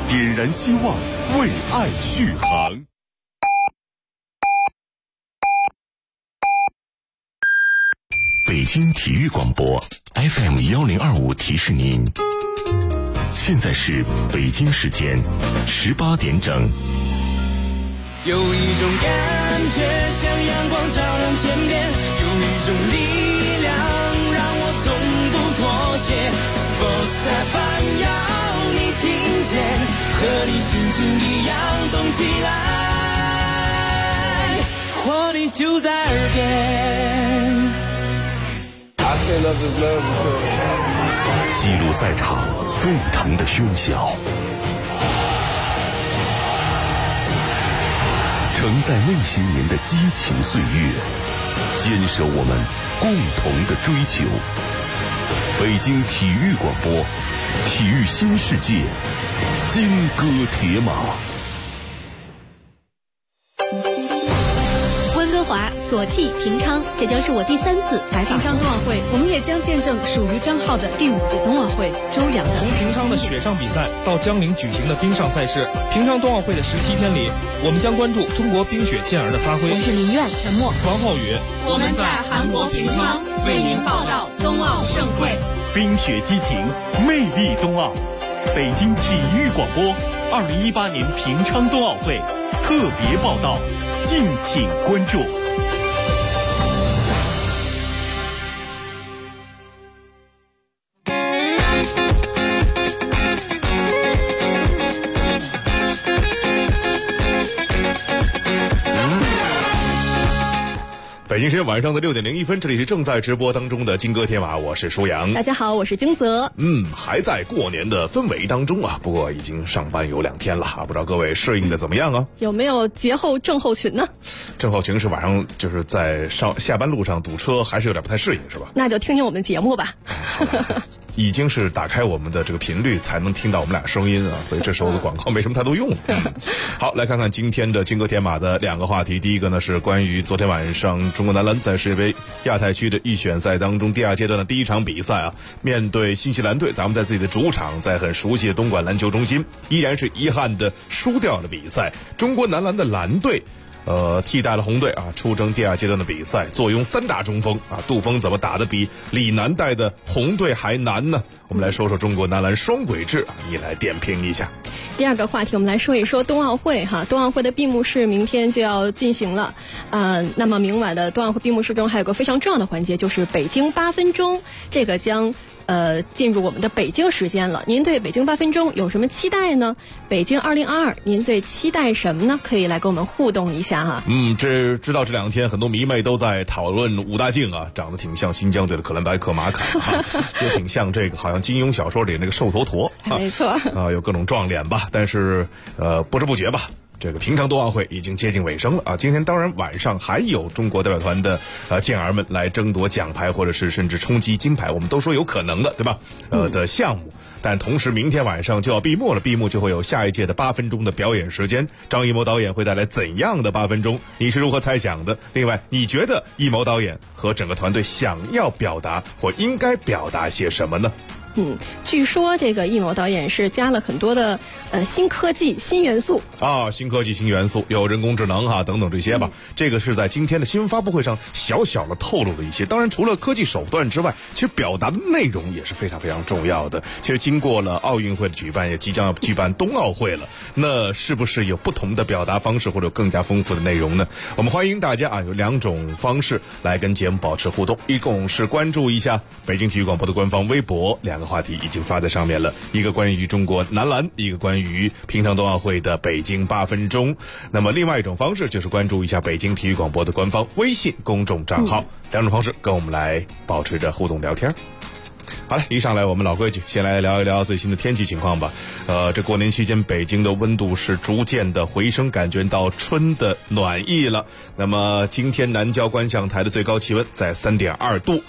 点燃希望，为爱续航。北京体育广播 FM1025 提示您，现在是北京时间18点整。 有一种感觉像阳光照亮天边，有一种力量让我从不妥协。Sports FM 要你听见，和你心情一样动起来，活力就在耳边。 记录赛场沸腾的喧嚣，承载那些年的激情岁月，坚守我们共同的追求。北京体育广播，体育新世界，金戈铁马。 温哥华、索契、平昌，这将是我第3次采访平昌冬奥会，我们也将见证属于张浩的第5届冬奥会。周洋从平昌的雪上比赛到江陵举行的冰上赛事，平昌冬奥会的17天里，我们将关注中国冰雪健儿的发挥。 我是林苑、陈默、 王浩宇， 我们在韩国平昌为您报道冬奥盛会。 冰雪激情，魅力冬奥。北京体育广播2018年平昌冬奥会特别报道，敬请关注。 北京时间晚上的6点01分，这里是正在直播当中的金戈铁马，我是舒阳。 大家好，我是金泽。 还在过年的氛围当中啊，不过已经上班有2天了啊，不知道各位适应的怎么样啊？ 有没有节后症候群呢？ 症候群是晚上就是在下班路上堵车，还是有点不太适应，是吧？ 那就听听我们节目吧。 已经是打开我们的这个频率才能听到我们俩声音啊，所以这时候的广告没什么太多用。好，来看看今天的金戈铁马的2个话题。第一个呢是关于昨天晚上中国男篮在世界杯亚太区的预选赛当中第2阶段的第1场比赛啊，面对新西兰队，咱们在自己的主场，在很熟悉的东莞篮球中心，依然是遗憾的输掉了比赛。中国男篮的蓝队替代了红队啊，出征第2阶段的比赛，坐拥3大中锋啊，杜锋怎么打得比李楠带的红队还难呢？我们来说说中国男篮双轨制啊，你来点评一下。 第2个话题，我们来说一说冬奥会哈。冬奥会的闭幕式明天就要进行了，那么明晚的冬奥会闭幕式中还有个非常重要的环节，就是北京8分钟，这个将进入我们的北京时间了。您对北京8分钟有什么期待呢？北京2022，您最期待什么呢？可以来跟我们互动一下哈。 知道这2天很多迷妹都在讨论武大靖啊，长得挺像新疆队的可兰白克马坎哈，也挺像这个好像金庸小说里那个瘦头陀。 没错啊，有各种撞脸吧，但是不知不觉吧。这个平昌冬奥会已经接近尾声了啊！今天当然晚上还有中国代表团的健儿们来争夺奖牌，或者是甚至冲击金牌，我们都说有可能的，对吧？的项目。但同时明天晚上就要闭幕了，闭幕就会有下一届的8分钟的表演时间。张艺谋导演会带来怎样的8分钟？你是如何猜想的？另外，你觉得艺谋导演和整个团队想要表达或应该表达些什么呢？ 据说这个艺谋导演是加了很多的新科技、新元素啊，新科技、新元素，有人工智能哈等等这些吧。这个是在今天的新闻发布会上小小的透露了一些。当然，除了科技手段之外，其实表达的内容也是非常非常重要的。其实经过了奥运会的举办，也即将要举办冬奥会了，那是不是有不同的表达方式或者更加丰富的内容呢？我们欢迎大家啊，有2种方式来跟节目保持互动，一共是关注一下北京体育广播的官方微博，2个话题已经发在上面了，一个关于中国男篮，一个关于平昌冬奥会的北京8分钟。那么另外一种方式就是关注一下北京体育广播的官方微信公众账号，2种方式跟我们来保持着互动聊天。好了，一上来我们老规矩，先来聊一聊最新的天气情况吧。这过年期间北京的温度是逐渐的回升，感觉到春的暖意了。那么今天南郊观象台的最高气温在3.2度。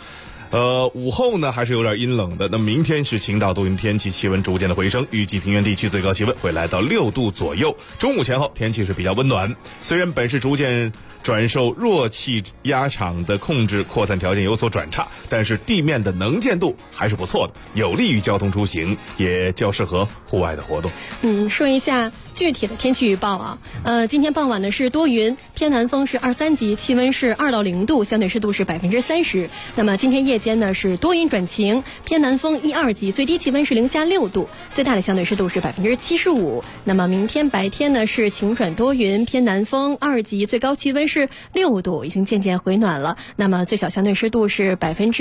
午后呢还是有点阴冷的。那么明天是晴到多云天气，气温逐渐的回升，预计平原地区最高气温会来到6度左右。中午前后天气是比较温暖，虽然本市逐渐转受弱气压场的控制，扩散条件有所转差，但是地面的能见度还是不错的，有利于交通出行，也较适合户外的活动。 说一下具体的天气预报啊。今天傍晚呢是多云，偏南风是2、3级，气温是2到0度，相对湿度是30%。那么今天夜间呢是多云转晴，偏南风1、2级，最低气温是零下6度，最大的相对湿度是75%。那么明天白天呢是晴转多云，偏南风2级，最高气温是6度，已经渐渐回暖了。那么最小相对湿度是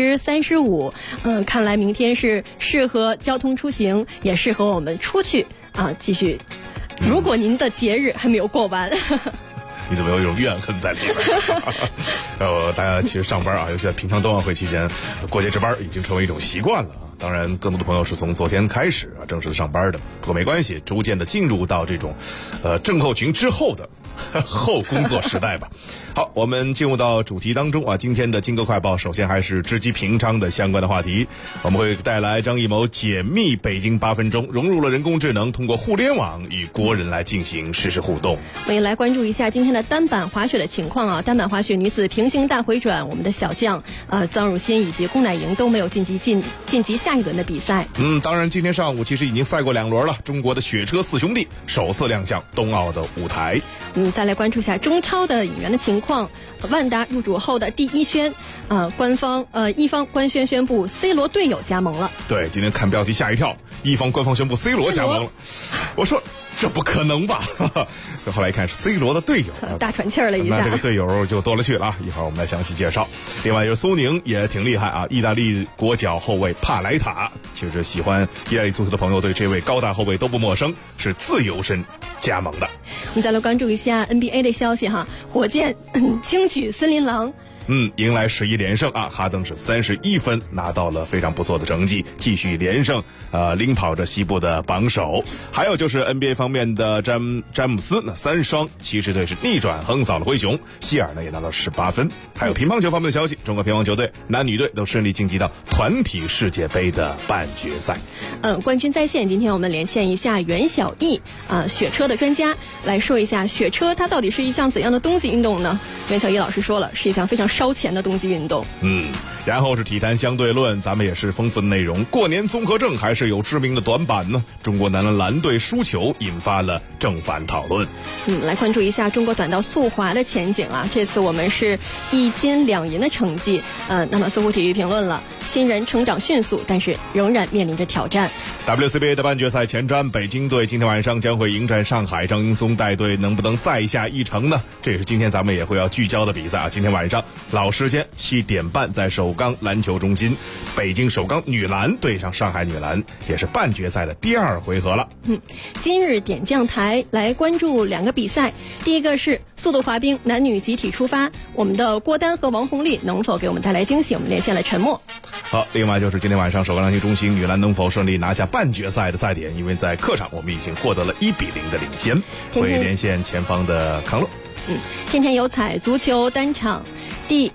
35%。看来明天是适合交通出行，也适合我们出去继续。如果您的节日还没有过完， 你怎么有一种怨恨在里边？大家其实上班尤其在平常冬奥会期间，过节值班已经成为一种习惯了。当然更多的朋友是从昨天开始正式的上班的，不过没关系，逐渐的进入到这种症候群之后的后工作时代吧。好，我们进入到主题当中今天的金歌快报首先还是知己平昌的相关的话题，我们会带来张艺谋解密北京8分钟，融入了人工智能，通过互联网与国人来进行实时互动。 我也来关注一下今天的单板滑雪的情况单板滑雪女子平行大回转，我们的小将臧汝欣以及龚乃莹都没有晋级下一轮的比赛。 当然今天上午其实已经赛过2轮了，中国的雪车4兄弟首次亮相冬奥的舞台。 再来关注一下中超的引援的情况。万达入主后的第一宣，一方官宣宣布 C 罗队友加盟了。 对，今天看标题吓一跳，一方官方宣布 C 罗加盟了，我说这不可能吧？后来一看是 C 罗的队友， 大喘气儿了一下， 那这个队友就多了去了一会儿我们来详细介绍。另外就是苏宁也挺厉害意大利国脚后卫帕莱塔，其实喜欢意大利足球的朋友对这位高大后卫都不陌生，是自由身加盟的。 我们再来关注一下 NBA 的消息火箭轻取森林狼。 迎来11连胜哈登是31分，拿到了非常不错的成绩，继续连胜领跑着西部的榜首。还有就是 NBA 方面的詹姆斯3双骑士队是逆转横扫了灰熊，希尔也拿到18分。还有乒乓球方面的消息，中国乒乓球队男女队都顺利晋级到团体世界杯的半决赛。 冠军在线，今天我们连线一下袁晓毅雪车的专家，来说一下雪车它到底是一项怎样的冬季运动呢？袁晓毅老师说了，是一项非常烧钱的冬季运动。 然后是体坛相对论，咱们也是丰富的内容。过年综合症还是有知名的短板呢。中国男篮队输球引发了正反讨论。 来关注一下中国短道速滑的前景这次我们是1金2银的成绩。那么搜狐体育评论了，新人成长迅速，但是仍然面临着挑战。 WCBA 的半决赛前瞻，北京队今天晚上将会迎战上海，张英松带队能不能再下一城呢？这也是今天咱们也会要聚焦的比赛今天晚上老时间7点半，在首钢篮球中心，北京首钢女篮对上上海女篮，也是半决赛的第2回合了。 今日点将台来关注2个比赛，第一个是速度滑冰男女集体出发，我们的郭丹和王红丽能否给我们带来惊喜？我们连线了陈默。 好，另外就是今天晚上首钢篮球中心女篮能否顺利拿下半决赛的赛点？因为在客场我们已经获得了1-0的领先。会连线前方的康乐。 天天有彩足球单场第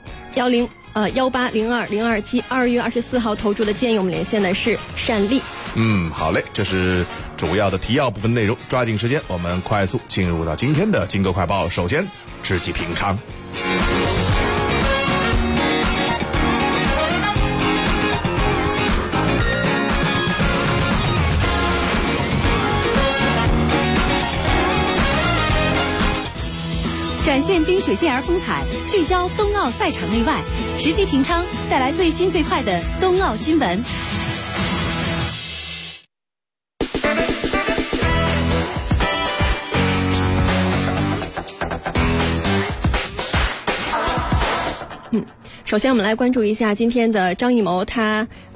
1802027 2月24号投注的建议，我们连线的是单丽。 好嘞，这是主要的提要部分内容，抓紧时间我们快速进入到今天的金歌快报。首先知己平昌。 展现冰雪健儿风采，聚焦冬奥赛场内外，直击平昌，带来最新最快的冬奥新闻。 首先我们来关注一下今天的张艺谋，他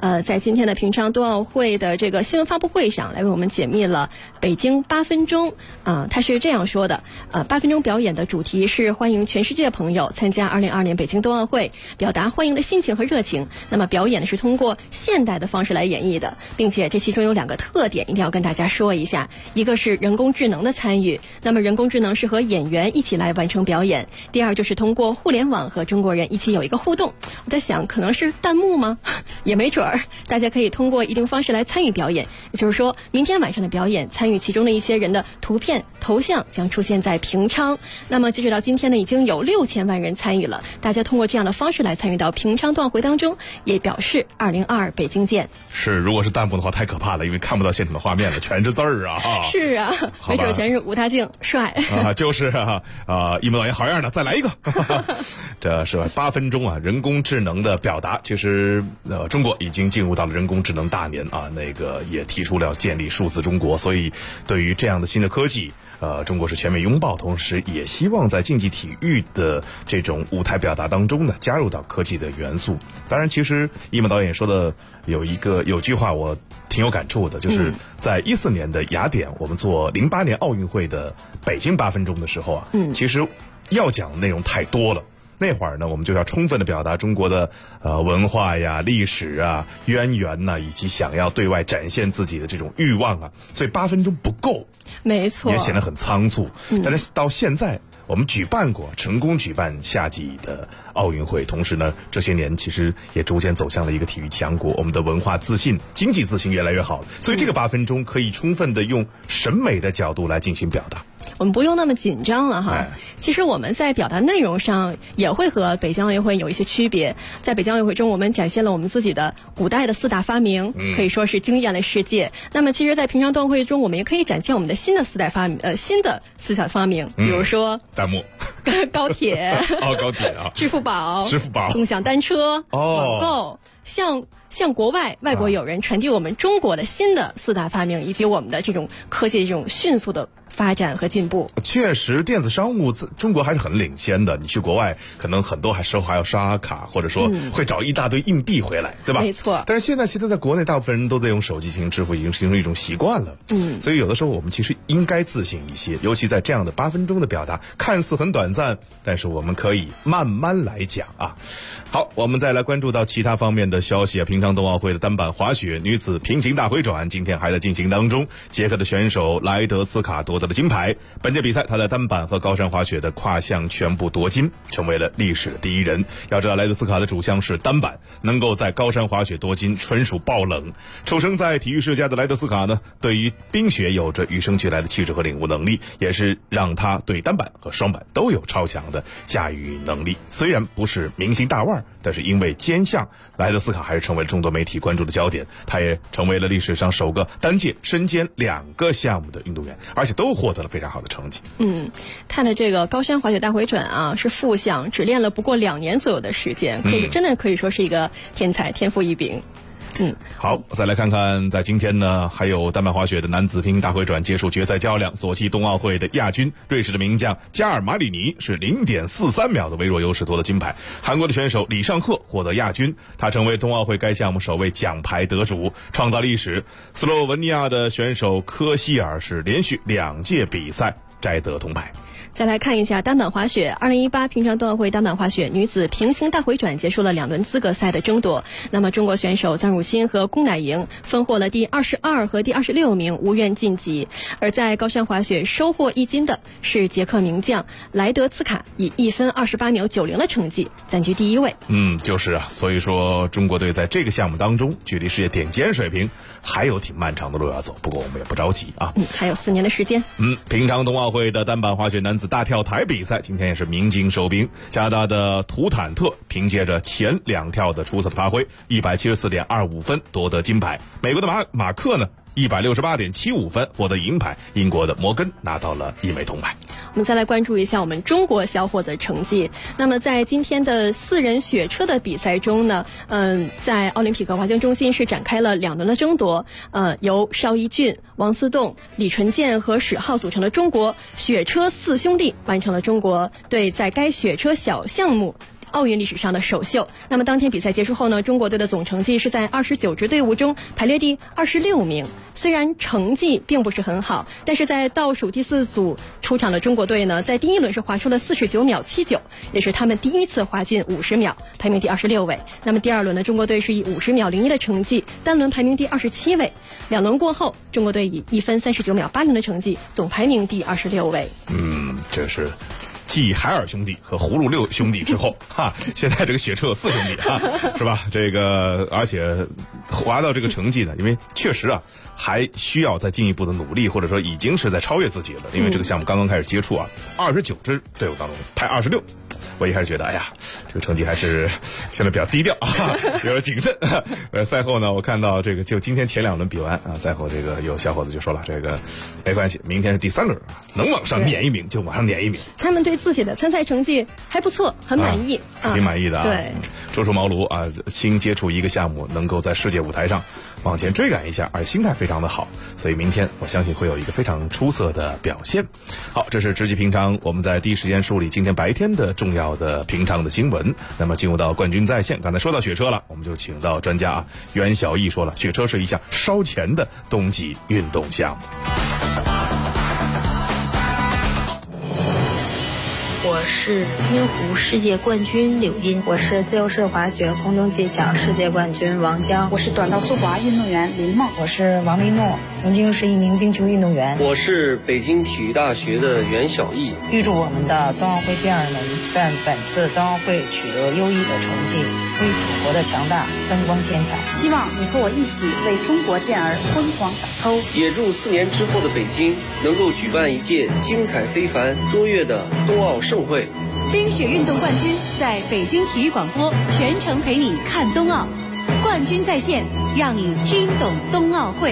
在今天的平昌冬奥会的这个新闻发布会上来为我们解密了北京8分钟。他是这样说的：8分钟表演的主题是欢迎全世界朋友参加2022年北京冬奥会，表达欢迎的心情和热情。那么表演呢是通过现代的方式来演绎的，并且这其中有2个特点一定要跟大家说一下。一个是人工智能的参与，那么人工智能是和演员一起来完成表演。第二就是通过互联网和中国人一起有一个互动。我在想可能是弹幕吗？也没准儿，大家可以通过一定方式来参与表演。也就是说明天晚上的表演，参与其中的一些人的图片头像将出现在平昌。那么截止到今天呢，已经有6000万人参与了。大家通过这样的方式来参与到平昌冬奥会当中，也表示2022北京见。 是，如果是弹幕的话太可怕了，因为看不到现场的画面了，全是字儿啊。 是啊，没准全是吴大靖帅就是一模导演好样的，再来一个。这是8分钟啊，人工智能的表达。其实中国已经进入到了人工智能大年啊，也提出了建立数字中国，所以对于这样的新的科技，中国是全面拥抱，同时也希望在竞技体育的这种舞台表达当中呢，加入到科技的元素。当然，其实一模导演说的有句话我挺有感触的，就是在14年的雅典，我们做08年奥运会的北京8分钟的时候啊，其实要讲的内容太多了。那会儿呢，我们就要充分的表达中国的文化呀、历史啊、渊源呐，以及想要对外展现自己的这种欲望啊，所以8分钟不够， 没错， 也显得很仓促。但是到现在，我们成功举办夏季的奥运会，同时呢，这些年其实也逐渐走向了一个体育强国，我们的文化自信、经济自信越来越好，所以这个8分钟可以充分的用审美的角度来进行表达。 我们不用那么紧张了哈。其实我们在表达内容上也会和北京奥运会有一些区别。在北京奥运会中，我们展现了我们自己的古代的4大发明，可以说是惊艳了世界。那么其实在平昌冬奥会中，我们也可以展现我们的新的4大发明，比如说弹幕高铁高铁啊， 支付宝共享单车网购，向外国友人传递我们中国的新的4大发明，以及我们的这种科技这种迅速的发展和进步。 确实，电子商务中国还是很领先的。你去国外，可能很多还要刷卡，或者说会找一大堆硬币回来，对吧？ 没错。 但是现在在国内，大部分人都在用手机进行支付，已经形成一种习惯了。所以有的时候我们其实应该自信一些，尤其在这样的8分钟的表达，看似很短暂，但是我们可以慢慢来讲啊。好，我们再来关注到其他方面的消息。平昌冬奥会的单板滑雪女子平行大回转今天还在进行当中，捷克的选手莱德茨卡夺得了金牌。本届比赛她在单板和高山滑雪的跨项全部夺金，成为了历史的第一人。要知道莱德茨卡的主项是单板，能够在高山滑雪夺金纯属爆冷。出生在体育世家的莱德茨卡呢，对于冰雪有着与生俱来的气质和领悟能力，也是让她对单板和双板都有超强的驾驭能力。虽然不是明星大腕，但是因为兼项，莱德斯卡还是成为了众多媒体关注的焦点。他也成为了历史上首个单届身兼2个项目的运动员，而且都获得了非常好的成绩。 他的这个高山滑雪大回转啊，是副项，只练了不过2年左右的时间，真的可以说是一个天才，天赋异禀。 好，再来看看在今天呢，还有单板滑雪的男子平行大回转结束决赛较量，索契冬奥会的亚军瑞士的名将加尔马里尼是0.43秒的微弱优势夺得金牌。韩国的选手李尚赫获得亚军，他成为冬奥会该项目首位奖牌得主，创造历史。斯洛文尼亚的选手科希尔是连续2届比赛摘得铜牌。 再来看一下单板滑雪，2018平昌冬奥会单板滑雪女子平行大回转结束了2轮资格赛的争夺。那么中国选手臧汝欣和龚乃莹分获了第22和第26名，无缘晋级。而在高山滑雪收获1金的是捷克名将莱德茨卡，以1分28秒90的成绩暂居第1位。 就是啊，所以说中国队在这个项目当中，距离世界顶尖水平还有挺漫长的路要走。不过我们也不着急啊， 还有4年的时间。 平昌冬奥会的单板滑雪男子大跳台比赛今天也是鸣金收兵，加拿大的图坦特凭借着前2跳的出色的发挥，174.25分夺得金牌。美国的马克呢168.75分获得银牌，英国的摩根拿到了1枚铜牌。 我们再来关注一下我们中国小伙的成绩。那么在今天的4人雪车的比赛中呢，在奥林匹克滑行中心是展开了2轮的争夺，由邵一俊、王思栋、李纯健和史浩组成的中国雪车4兄弟完成了中国队在该雪车小项目奥运历史上的首秀。那么当天比赛结束后呢，中国队的总成绩是在29支队伍中排列第26名。虽然成绩并不是很好，但是在倒数第4组出场的中国队呢，在第1轮是划出了49秒79，也是他们第一次划进50秒，排名第26位。那么第2轮呢，中国队是以50秒01的成绩单轮排名第27位。2轮过后，中国队以1分39秒80的成绩总排名第26位。 这是继海尔兄弟和葫芦六兄弟之后现在这个雪车有4兄弟是吧？这个而且划到这个成绩呢，因为确实还需要再进一步的努力，或者说已经是在超越自己了。因为这个项目刚刚开始接触29支队伍当中排26，我一开始觉得这个成绩还是现在比较低调有点谨慎。赛后呢，我看到这个就今天前2轮比完赛后这个有小伙子就说了，这个没关系，明天是第3轮能往上撵一名就往上撵一名。 他们对自己的参赛成绩还不错，很满意， 挺满意的对， 初出茅庐新接触一个项目，能够在世界舞台上往前追赶一下，而心态非常的好，所以明天我相信会有一个非常出色的表现。好，这是直击平常，我们在第一时间梳理今天白天的重要的平常的新闻。那么进入到冠军在线，刚才说到雪车了，我们就请到专家袁小艺说了，雪车是一项烧钱的冬季运动项目。 我是冰壶世界冠军柳茵， 我是自由式滑雪空中技巧世界冠军王江， 我是短道速滑运动员林梦， 我是王丽诺，曾经是一名冰球运动员。 我是北京体育大学的袁小艺。 预祝我们的冬奥会健儿们在本次冬奥会取得优异的成绩，为祖国的强大增光添彩。 希望你和我一起为中国健儿辉煌打 call。 也祝4年之后的北京能够举办一届精彩非凡、卓越的冬奥盛会。 冰雪运动冠军在北京体育广播全程陪你看冬奥，冠军在线，让你听懂冬奥会。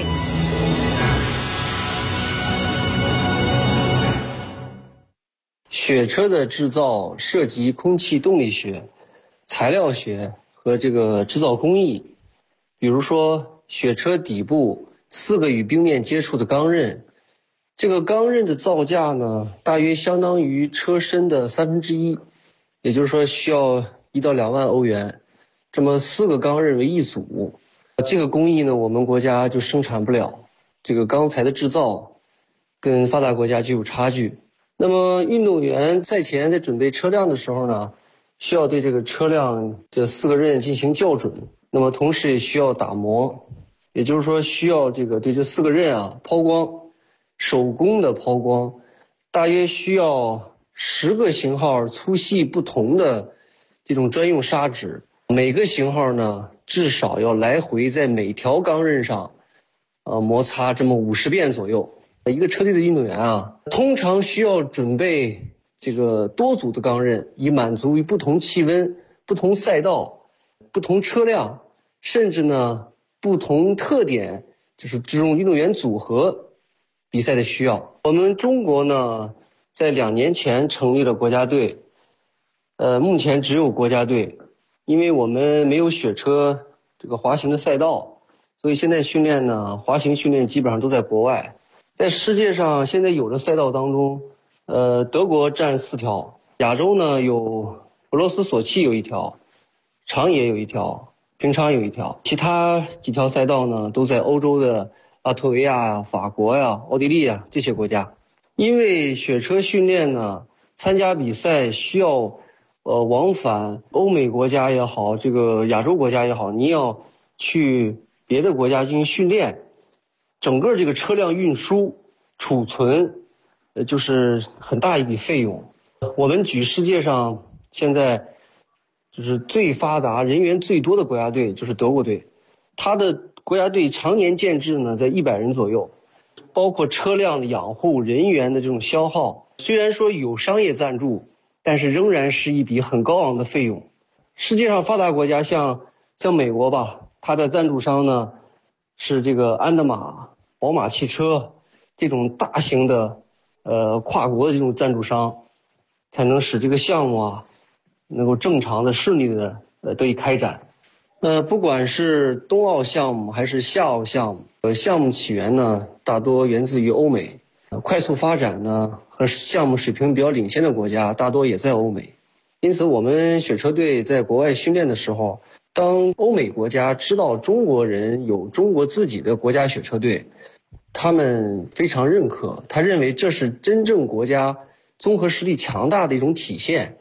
雪车的制造涉及空气动力学、材料学和这个制造工艺。比如说，雪车底部4个与冰面接触的钢刃，这个钢刃的造价呢，大约相当于车身的1/3，也就是说需要1到2万欧元。这么4个钢刃为一组，这个工艺呢，我们国家就生产不了。这个钢材的制造跟发达国家就有差距。那么运动员赛前在准备车辆的时候呢，需要对这个车辆这4个刃进行校准，那么同时也需要打磨，也就是说需要这个对这4个刃抛光，手工的抛光，大约需要10个型号粗细不同的这种专用砂纸，每个型号呢至少要来回在每条钢刃上摩擦这么50遍左右。一个车队的运动员通常需要准备这个多组的钢刃，以满足于不同气温、不同赛道、不同车辆，甚至呢不同特点，就是这种运动员组合比赛的需要。我们中国呢，在2年前成立了国家队，目前只有国家队，因为我们没有雪车这个滑行的赛道，所以现在训练呢，滑行训练基本上都在国外。在世界上现在有的赛道当中，德国占4条，亚洲呢有俄罗斯索契有1条，长野有1条，平昌有1条，其他几条赛道呢都在欧洲的拉脱维亚法国奥地利这些国家。因为雪车训练呢，参加比赛需要往返欧美国家也好，这个亚洲国家也好，你要去别的国家进行训练，整个这个车辆运输、储存，就是很大一笔费用。我们举世界上现在就是最发达、人员最多的国家队就是德国队，他的国家队常年建制呢在100人左右，包括车辆的养护、人员的这种消耗，虽然说有商业赞助，但是仍然是一笔很高昂的费用。世界上发达国家像美国吧，它的赞助商呢是这个安德玛、宝马汽车这种大型的跨国的这种赞助商，才能使这个项目能够正常的顺利的得以开展。不管是冬奥项目还是夏奥项目，项目起源呢大多源自于欧美，快速发展呢和项目水平比较领先的国家大多也在欧美。 因此我们雪车队在国外训练的时候，当欧美国家知道中国人有中国自己的国家雪车队，他们非常认可，他认为这是真正国家综合实力强大的一种体现。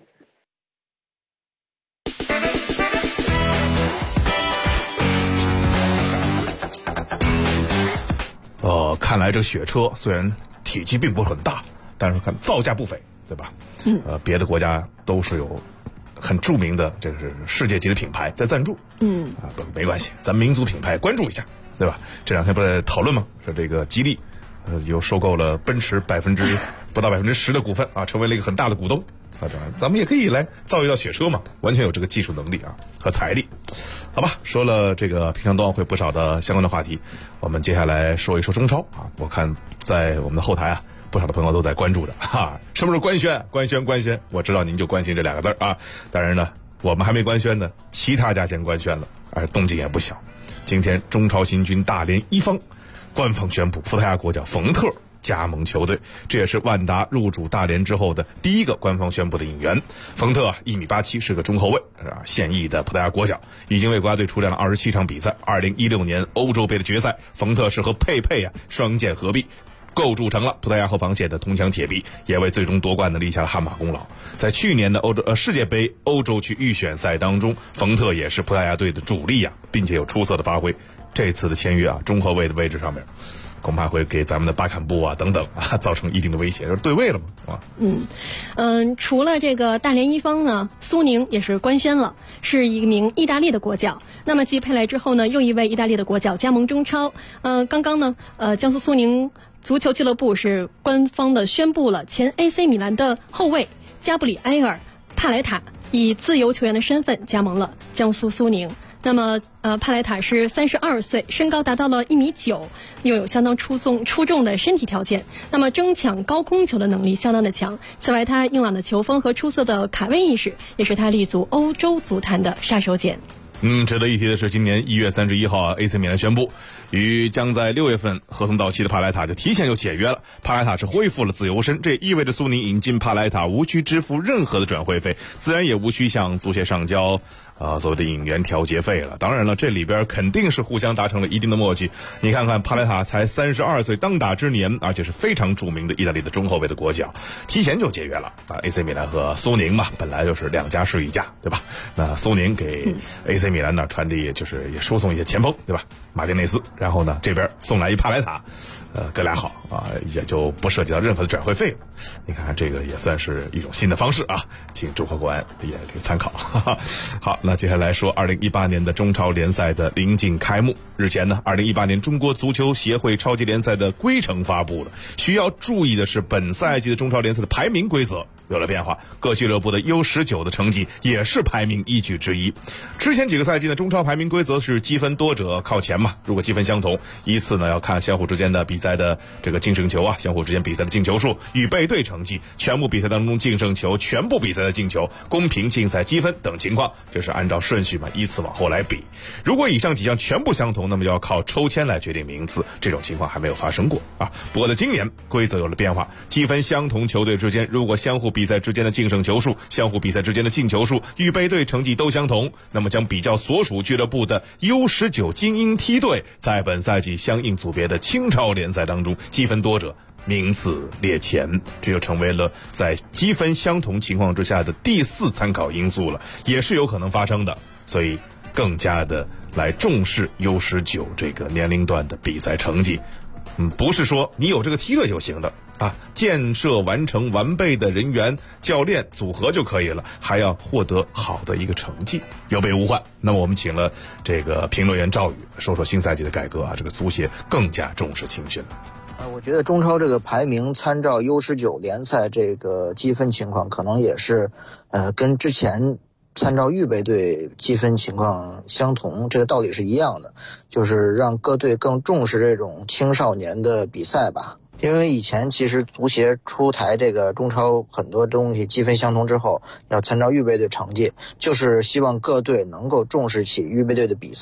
看来这个雪车虽然体积并不是很大，但是看造价不菲，对吧？别的国家都是有很著名的这个是世界级的品牌在赞助，没关系，咱民族品牌关注一下，对吧？这两天不在讨论吗？说这个吉利，又收购了奔驰不到10%的股份啊，成为了一个很大的股东。咱们也可以来造一造雪车嘛，完全有这个技术能力啊和财力。好吧，说了这个平昌冬奥会不少的相关的话题，我们接下来说一说中超啊。我看在我们的后台啊，不少的朋友都在关注的哈。什么是官宣？官宣！我知道您就关心这2个字啊。当然呢，我们还没官宣呢，其他家先官宣了，而动静也不小。今天中超新军大连一方官方宣布，葡萄牙国脚冯特加盟球队，这也是万达入主大连之后的第一个官方宣布的引援。冯特1.87米，是个中后卫，现役的葡萄牙国脚，已经为国家队出战了27场比赛。2016年欧洲杯的决赛，冯特是和佩佩双剑合璧，构筑成了葡萄牙后防线的铜墙铁壁，也为最终夺冠的立下了汗马功劳。在去年的世界杯欧洲区预选赛当中，冯特也是葡萄牙队的主力并且有出色的发挥。这次的签约中后卫的位置上面，恐怕会给咱们的巴坎布等等造成一定的威胁，就是对位了嘛除了这个大连一方呢，苏宁也是官宣了，是一名意大利的国脚。那么继佩莱之后呢，又一位意大利的国脚加盟中超。刚刚呢，江苏苏宁足球俱乐部是官方的宣布了，前 AC 米兰的后卫加布里埃尔·帕莱塔以自由球员的身份加盟了江苏苏宁。那么帕莱塔是32岁，身高达到了1.9米，又有相当出众的身体条件，那么争抢高空球的能力相当的强。此外，他硬朗的球风和出色的卡位意识，也是他立足欧洲足坛的杀手锏。 值得一提的是，今年1月31号AC 米兰宣布，与将在6月份合同到期的帕莱塔就提前就解约了。帕莱塔是恢复了自由身，这意味着苏宁引进帕莱塔无需支付任何的转会费，自然也无需向足协上交所谓的引援调节费了。当然了，这里边肯定是互相达成了一定的默契。你看看帕莱塔才32岁，当打之年，而且是非常著名的意大利的中后卫的国脚，提前就解约了AC 米兰和苏宁嘛，本来就是两家是一家，对吧？那苏宁给 AC 米兰呢传递就是也输送一些前锋，对吧？马丁内斯，然后呢这边送来一帕莱塔，哥俩好也就不涉及到任何的转会费了。你看这个也算是一种新的方式请中国国安也可以参考。好，那接下来说2018年的中超联赛的临近开幕。日前呢，2018年中国足球协会超级联赛的规程发布了。需要注意的是，本赛季的中超联赛的排名规则有了变化，各俱乐部的 U19 的成绩也是排名依据之一。之前几个赛季呢，中超排名规则是积分多者靠前嘛，如果积分相同，依次呢要看相互之间的比赛的这个净胜球相互之间比赛的进球数，预备队成绩，全部比赛当中净胜球，全部比赛的进球，公平竞赛积分等情况，这是按照顺序嘛，依次往后来比。如果以上几项全部相同，那么就要靠抽签来决定名次，这种情况还没有发生过不过在今年规则有了变化，积分相同球队之间如果相互比赛之间的净胜球数、相互比赛之间的进球数、预备队成绩都相同，那么将比较所属俱乐部的 U19 精英梯队在本赛季相应组别的青超联赛当中积分多者名次列前，这就成为了在积分相同情况之下的第4参考因素了，也是有可能发生的，所以更加的来重视 U19 这个年龄段的比赛成绩。不是说你有这个梯队就行的建设完成完备的人员、教练组合就可以了，还要获得好的一个成绩，有备无患。那么我们请了这个评论员赵宇说说新赛季的改革这个足协更加重视青训了。 我觉得中超这个排名参照 U19 联赛这个积分情况，可能也是跟之前参照预备队积分情况相同，这个道理是一样的，就是让各队更重视这种青少年的比赛吧。因为以前其实足协出台这个中超很多东西积分相同之后要参照预备队成绩，就是希望各队能够重视起预备队的比赛，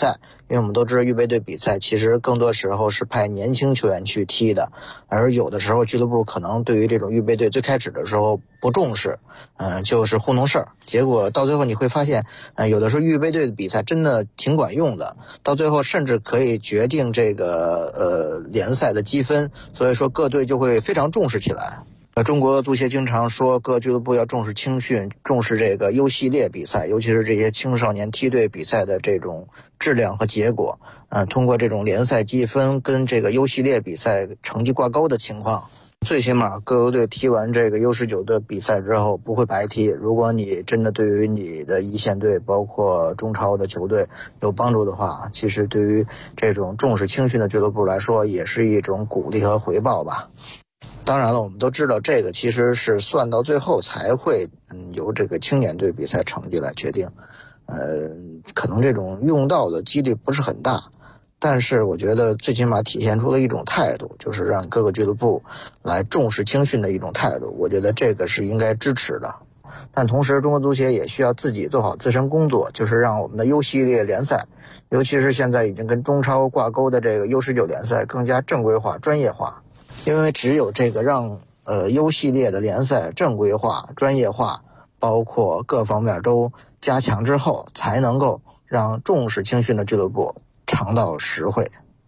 因为我们都知道预备队比赛其实更多时候是派年轻球员去踢的，而有的时候俱乐部可能对于这种预备队最开始的时候不重视，就是糊弄事儿，结果到最后你会发现，有的时候预备队的比赛真的挺管用的，到最后甚至可以决定这个联赛的积分，所以说各队就会非常重视起来。中国足协经常说各俱乐部要重视青训，重视这个 U 系列比赛，尤其是这些青少年梯队比赛的这种质量和结果，通过这种联赛积分跟这个 U 系列比赛成绩挂钩的情况，最起码各球队踢完这个 U19 的比赛之后不会白踢。如果你真的对于你的一线队包括中超的球队有帮助的话，其实对于这种重视青训的俱乐部来说也是一种鼓励和回报吧。当然了，我们都知道这个其实是算到最后才会由这个青年队比赛成绩来决定，可能这种用到的几率不是很大，但是我觉得最起码体现出了一种态度，就是让各个俱乐部来重视青训的一种态度，我觉得这个是应该支持的。但同时中国足协也需要自己做好自身工作，就是让我们的 U 系列联赛，尤其是现在已经跟中超挂钩的这个 U19 联赛更加正规化专业化，因为只有这个让U 系列的联赛正规化专业化，包括各方面都加强之后，才能够让重视青训的俱乐部尝到实惠。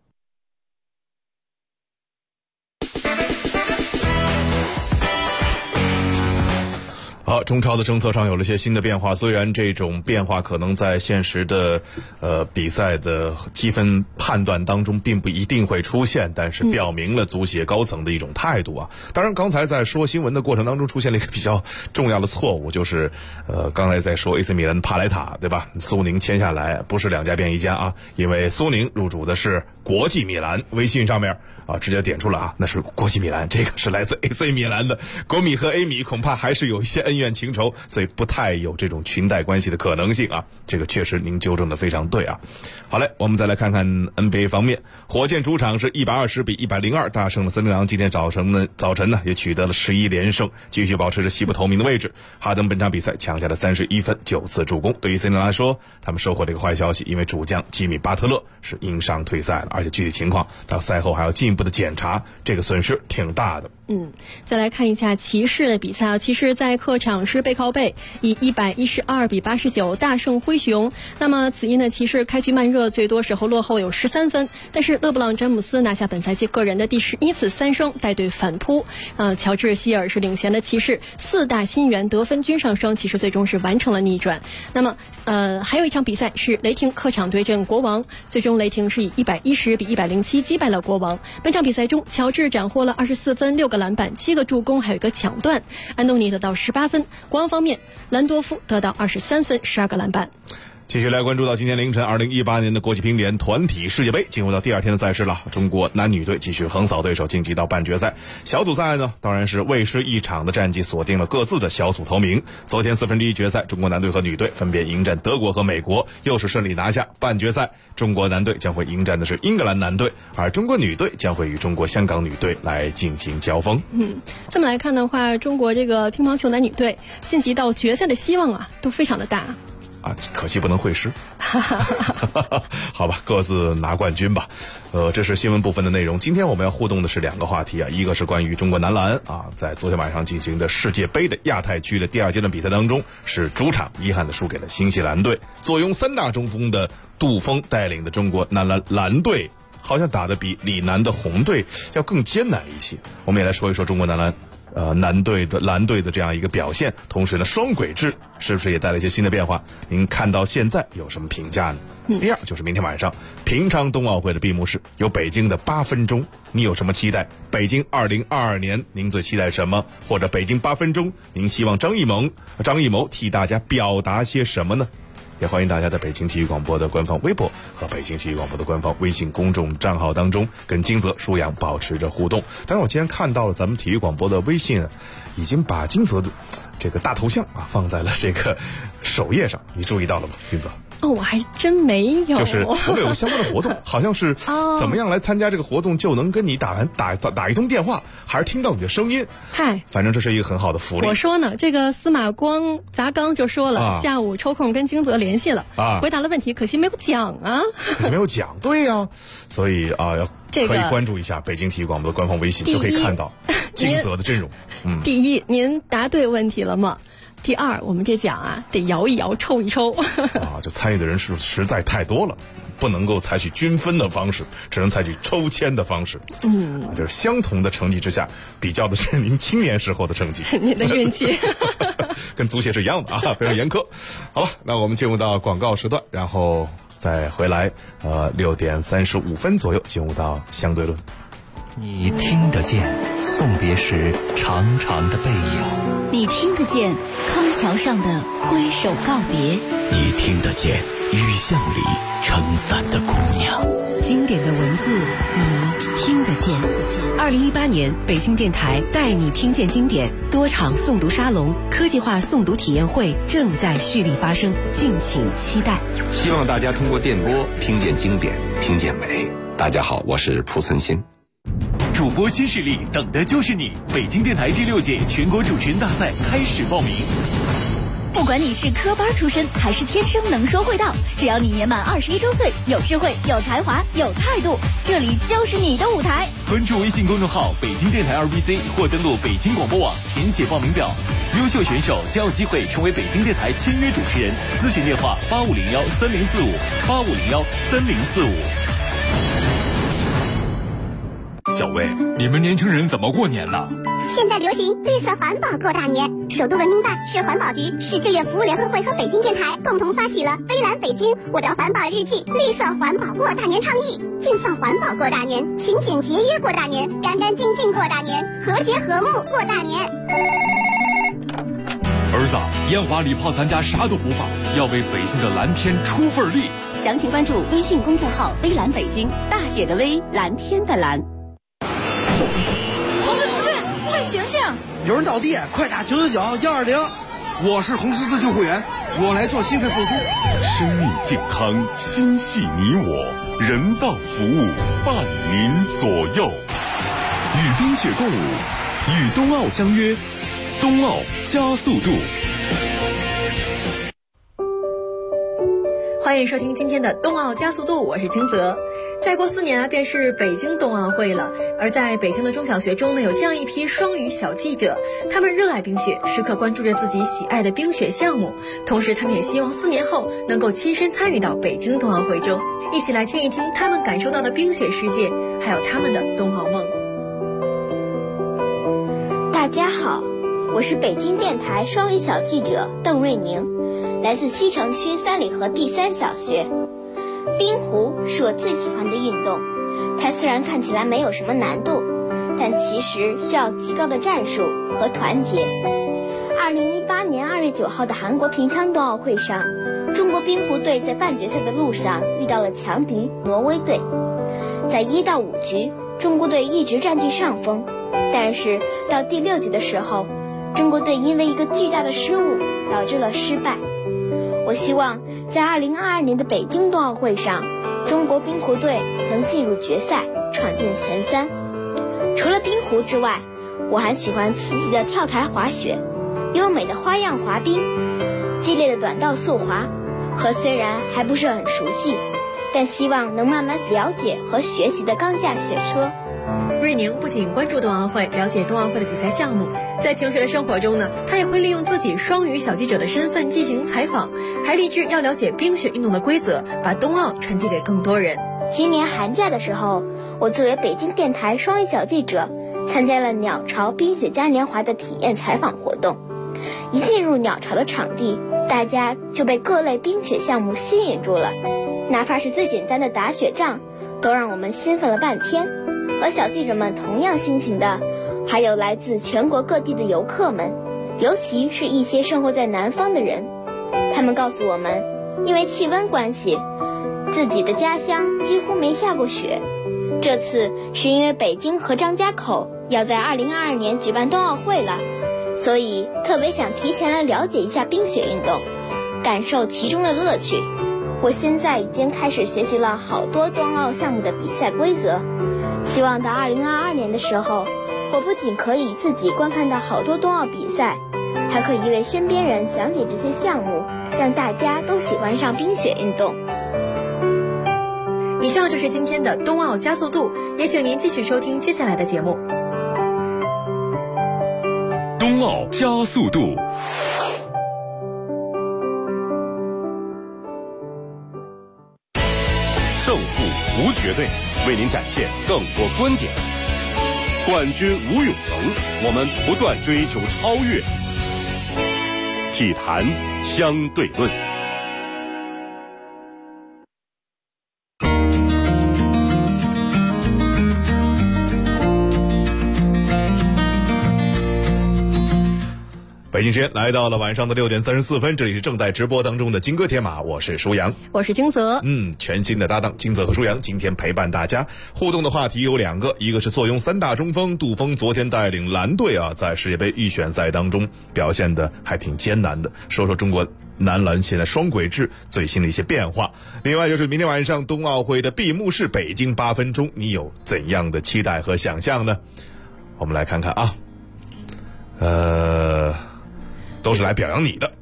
好，中超的政策上有了些新的变化，虽然这种变化可能在现实的比赛的积分判断当中并不一定会出现，但是表明了足协高层的一种态度啊。当然刚才在说新闻的过程当中出现了一个比较重要的错误，就是刚才在说 AC 米兰帕莱塔，对吧？苏宁签下来不是两家变一家啊，因为苏宁入主的是国际米兰，微信上面直接点出了啊，那是国际米兰，这个是来自 AC 米兰的。国米和 A 米恐怕还是有一些恩怨情仇，所以不太有这种裙带关系的可能性啊。这个确实您纠正的非常对啊。好嘞，我们再来看看 NBA 方面，火箭主场是120比102大胜了森林狼，今天早晨呢也取得了11连胜，继续保持着西部头名的位置。哈登本场比赛抢下了31分9次助攻。对于森林狼来说，他们收获了一个坏消息，因为主将吉米巴特勒是因伤退赛了，而且具体情况到赛后还要进一步的检查，这个损失挺大的。 再来看一下骑士的比赛啊，骑士在客场是背靠背以112比89大胜灰熊。那么此役呢，骑士开局慢热，最多时候落后有13分，但是勒布朗詹姆斯拿下本赛季个人的第11次3双，带队反扑。乔治希尔是领衔的骑士4大新援得分均上升，骑士最终是完成了逆转。那么还有一场比赛是雷霆客场对阵国王，最终雷霆是以110比107击败了国王。本场比赛中，乔治斩获了24分6个篮板7个助攻，还有一个抢断，安东尼得到18分。国王方面，兰多夫得到23分12个篮板。 继续来关注到今天凌晨2018年的国际乒联团体世界杯进入到第二天的赛事了，中国男女队继续横扫对手晋级到半决赛。小组赛呢，当然是未失一场的战绩锁定了各自的小组头名。昨天1/4决赛，中国男队和女队分别迎战德国和美国，又是顺利拿下。半决赛，中国男队将会迎战的是英格兰男队，而中国女队将会与中国香港女队来进行交锋。 这么来看的话，中国这个乒乓球男女队晋级到决赛的希望啊都非常的大可惜不能会师好吧，各自拿冠军吧。这是新闻部分的内容。今天我们要互动的是2个话题啊，一个是关于中国男篮啊，在昨天晚上进行的世界杯的亚太区的第2阶段比赛当中，是主场遗憾的输给了新西兰队。坐拥3大中锋的杜锋带领的中国男篮蓝队，好像打得比李楠的红队要更艰难一些。我们也来说一说中国男篮蓝队的这样一个表现，同时呢，双轨制是不是也带来一些新的变化？您看到现在有什么评价呢？第二就是明天晚上平昌冬奥会的闭幕式，有北京的8分钟，你有什么期待？北京2022年您最期待什么？或者北京8分钟，您希望张艺谋替大家表达些什么呢？也欢迎大家在北京体育广播的官方微博和北京体育广播的官方微信公众账号当中跟金泽、舒阳保持着互动。当然我今天看到了咱们体育广播的微信已经把金泽的这个大头像放在了这个首页上，你注意到了吗？金泽哦，我还真没有。 就是我们有个相关的活动，好像是怎么样来参加这个活动就能跟你打一通电话，还是听到你的声音。 嗨， 反正这是一个很好的福利。 我说呢，这个司马光砸缸就说了，下午抽空跟金泽联系了，回答了问题，可惜没有奖啊。 可惜没有奖，对呀，所以要可以关注一下北京体育广播的官方微信，就可以看到金泽的阵容。 第一，您答对问题了吗？第二，我们这奖啊得摇一摇，抽一抽。 就参与的人数实在太多了，不能够采取均分的方式，只能采取抽签的方式。就是相同的成绩之下，比较的是您青年时候的成绩。 您的运气跟足协是一样的啊，非常严苛。好了，那我们进入到广告时段，然后再回来，6点35分左右进入到相对论。 你听得见送别时长长的背影， 你听得见康桥上的挥手告别， 你听得见雨巷里撑伞的姑娘。 经典的文字你听得见。2018年北京电台带你听见经典多场诵读沙龙、科技化诵读体验会正在蓄力发生，敬请期待。 希望大家通过电波听见经典，听见美。大家好，我是蒲存昕。 主播新势力等的就是你！北京电台第6届全国主持人大赛开始报名。 不管你是科班出身还是天生能说会道，只要你年满21周岁，有智慧、有才华、有态度，这里就是你的舞台。 关注微信公众号北京电台2BC 或登录北京广播网填写报名表，优秀选手将有机会成为北京电台签约主持人。咨询电话85013045，85013045。 小魏，你们年轻人怎么过年呢？ 现在流行绿色环保过大年，首都文明办、市环保局、市志愿服务联合会和北京电台共同发起了“微蓝北京，我的环保日记”绿色环保过大年倡议，尽放环保过大年，勤俭节约过大年，干干净净过大年，和谐和睦过大年。 儿子，烟花礼炮咱家啥都不放，要为北京的蓝天出份力。 详情关注微信公众号“微蓝北京”，大写的微，蓝天的蓝。快醒醒！ 有人倒地，快打999-120。我是红十字救护员，我来做心肺复苏。 生命健康，心系你我，人道服务伴您左右。与冰雪共舞，与冬奥相约，冬奥加速度。 欢迎收听今天的冬奥加速度，我是金泽。再过4年便是北京冬奥会了，而在北京的中小学中呢，有这样一批双语小记者，他们热爱冰雪，时刻关注着自己喜爱的冰雪项目，同时他们也希望4年后能够亲身参与到北京冬奥会中，一起来听一听他们感受到的冰雪世界，还有他们的冬奥梦。 大家好，我是北京电台双语小记者邓瑞宁，来自西城区三里河第3小学。冰壶是我最喜欢的运动，它虽然看起来没有什么难度，但其实需要极高的战术和团结。2018年2月9号的韩国平昌冬奥会上，中国冰壶队在半决赛的路上遇到了强敌挪威队。在1到5局，中国队一直占据上风，但是到第6局的时候，中国队因为一个巨大的失误导致了失败。我希望在2022年的北京冬奥会上，中国冰壶队能进入决赛，闯进前3。除了冰壶之外，我还喜欢刺激的跳台滑雪、优美的花样滑冰、激烈的短道速滑，和虽然还不是很熟悉，但希望能慢慢了解和学习的钢架雪车。 瑞宁不仅关注冬奥会，了解冬奥会的比赛项目，在平时的生活中呢，他也会利用自己双语小记者的身份进行采访，还立志要了解冰雪运动的规则，把冬奥传递给更多人。 今年寒假的时候，我作为北京电台双语小记者，参加了鸟巢冰雪嘉年华的体验采访活动。一进入鸟巢的场地，大家就被各类冰雪项目吸引住了，哪怕是最简单的打雪仗，都让我们兴奋了半天。和小记者们同样心情的，还有来自全国各地的游客们，尤其是一些生活在南方的人。他们告诉我们，因为气温关系，自己的家乡几乎没下过雪。这次是因为北京和张家口要在2022年举办冬奥会了，所以特别想提前来了解一下冰雪运动，感受其中的乐趣。 我现在已经开始学习了好多冬奥项目的比赛规则，希望到2022年的时候，我不仅可以自己观看到好多冬奥比赛，还可以为身边人讲解这些项目，让大家都喜欢上冰雪运动。 以上就是今天的冬奥加速度，也请您继续收听接下来的节目。 冬奥加速度。胜负无绝对，为您展现更多观点。冠军无永恒，我们不断追求超越。体坛相对论。 北京时间来到了晚上的6点34分，这里是正在直播当中的金戈铁马，我是舒阳， 我是金泽。 全新的搭档金泽和舒阳今天陪伴大家。互动的话题有2个，一个是坐拥3大中锋，杜锋昨天带领蓝队在世界杯预选赛当中表现的还挺艰难的，说说中国男篮现在双轨制最新的一些变化。另外就是明天晚上冬奥会的闭幕式北京8分钟，你有怎样的期待和想象呢？我们来看看啊，都是来表扬你的，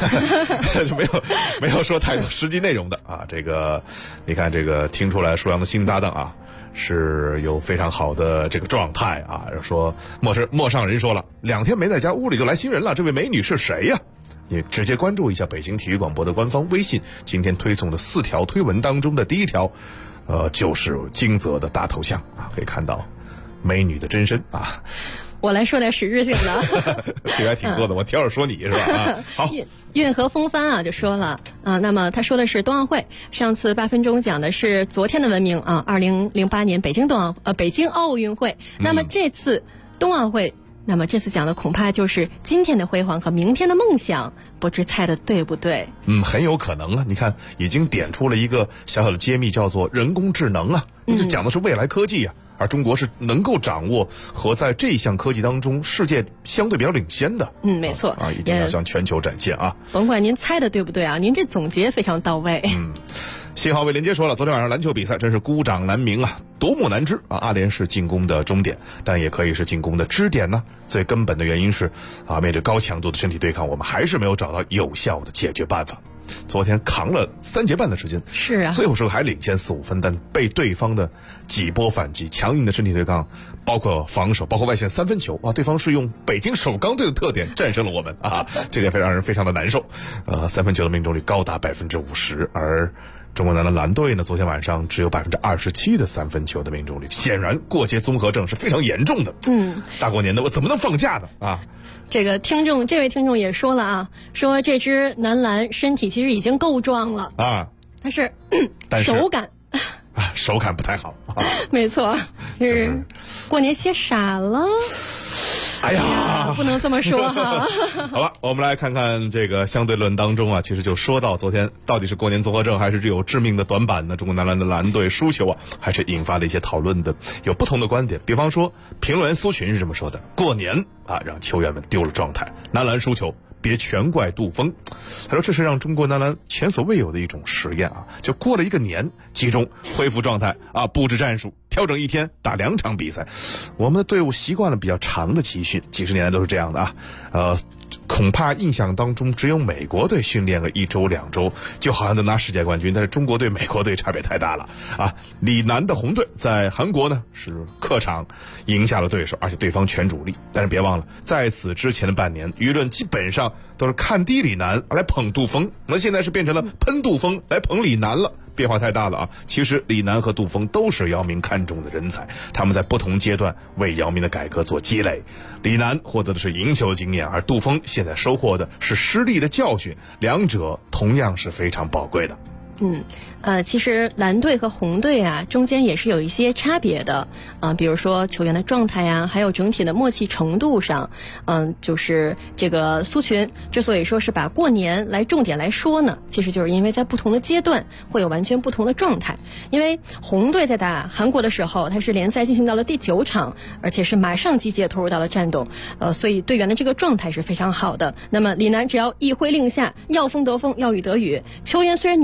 没有说太多实际内容的啊。这个你看，这个听出来舒阳的新搭档啊，是有非常好的这个状态啊。说陌上人说了，2天没在家，屋里就来新人了，这位美女是谁呀？你直接关注一下北京体育广播的官方微信，今天推送的4条推文当中的第1条，就是金泽的大头像啊，可以看到美女的真身啊。 我来说点实质性的， 这个还挺多的，我挑着说你是吧？好， 运河风帆就说了那么他说的是冬奥会，上次8分钟讲的是昨天的文明2008年北京奥运会，那么这次冬奥会，那么这次讲的恐怕就是今天的辉煌和明天的梦想，不知猜的对不对？ 很有可能啊，你看已经点出了一个小小的揭秘，叫做人工智能啊，这讲的是未来科技啊。而中国是能够掌握和在这项科技当中世界相对比较领先的。 没错一定要向全球展现啊。 甭管您猜的对不对啊，您这总结非常到位。 信号为连接说了，昨天晚上篮球比赛真是孤掌难鸣啊，夺目难支啊。阿联是进攻的终点，但也可以是进攻的支点呢。最根本的原因是面对高强度的身体对抗，我们还是没有找到有效的解决办法。昨天扛了3节半的时间， 是啊， 最后时候还领先4-5分，但被对方的几波反击、强硬的身体对抗，包括防守、包括外线3分球对方是用北京首钢队的特点战胜了我们啊，这点让人非常的难受。3分球的命中率高达50%，而中国男篮蓝队呢，昨天晚上只有27%的3分球的命中率，显然过节综合症是非常严重的。大过年的我怎么能放假呢啊？ 这位听众也说了说这支男篮身体其实已经够壮了啊，但是手感手感不太好没错，就是过年歇傻了。 哎呀， 不能这么说哈。 好吧，我们来看看这个相对论当中其实就说到昨天到底是过年综合症还是有致命的短板呢？中国男篮的蓝队输球还是引发了一些讨论的，有不同的观点。比方说，评论员苏群是这么说的：过年让球员们丢了状态，男篮输球别全怪杜锋。他说这是让中国男篮前所未有的一种实验就过了一个年，集中恢复状态布置战术，调整1天打2场比赛。我们的队伍习惯了比较长的集训，几十年来都是这样的恐怕印象当中只有美国队训练个1周2周就好像能拿世界冠军，但是中国队美国队差别太大了李楠的红队在韩国呢是客场赢下了对手，而且对方全主力。但是别忘了，在此之前的半年，舆论基本上都是看低李楠来捧杜锋，那现在是变成了喷杜锋来捧李楠了，变化太大了其实李楠和杜锋都是姚明看中的人才，他们在不同阶段为姚明的改革做积累。李楠获得的是赢球经验，而杜锋现在收获的是失利的教训，两者同样是非常宝贵的。 其实蓝队和红队中间也是有一些差别的比如说球员的状态还有整体的默契程度上，就是这个苏群之所以说是把过年来重点来说呢，其实就是因为在不同的阶段会有完全不同的状态。因为红队在打韩国的时候，他是联赛进行到了第9场，而且是马上集结投入到了战斗，所以队员的这个状态是非常好的。那么李楠只要一挥令下，要风得风，要雨得雨。球员虽然年轻，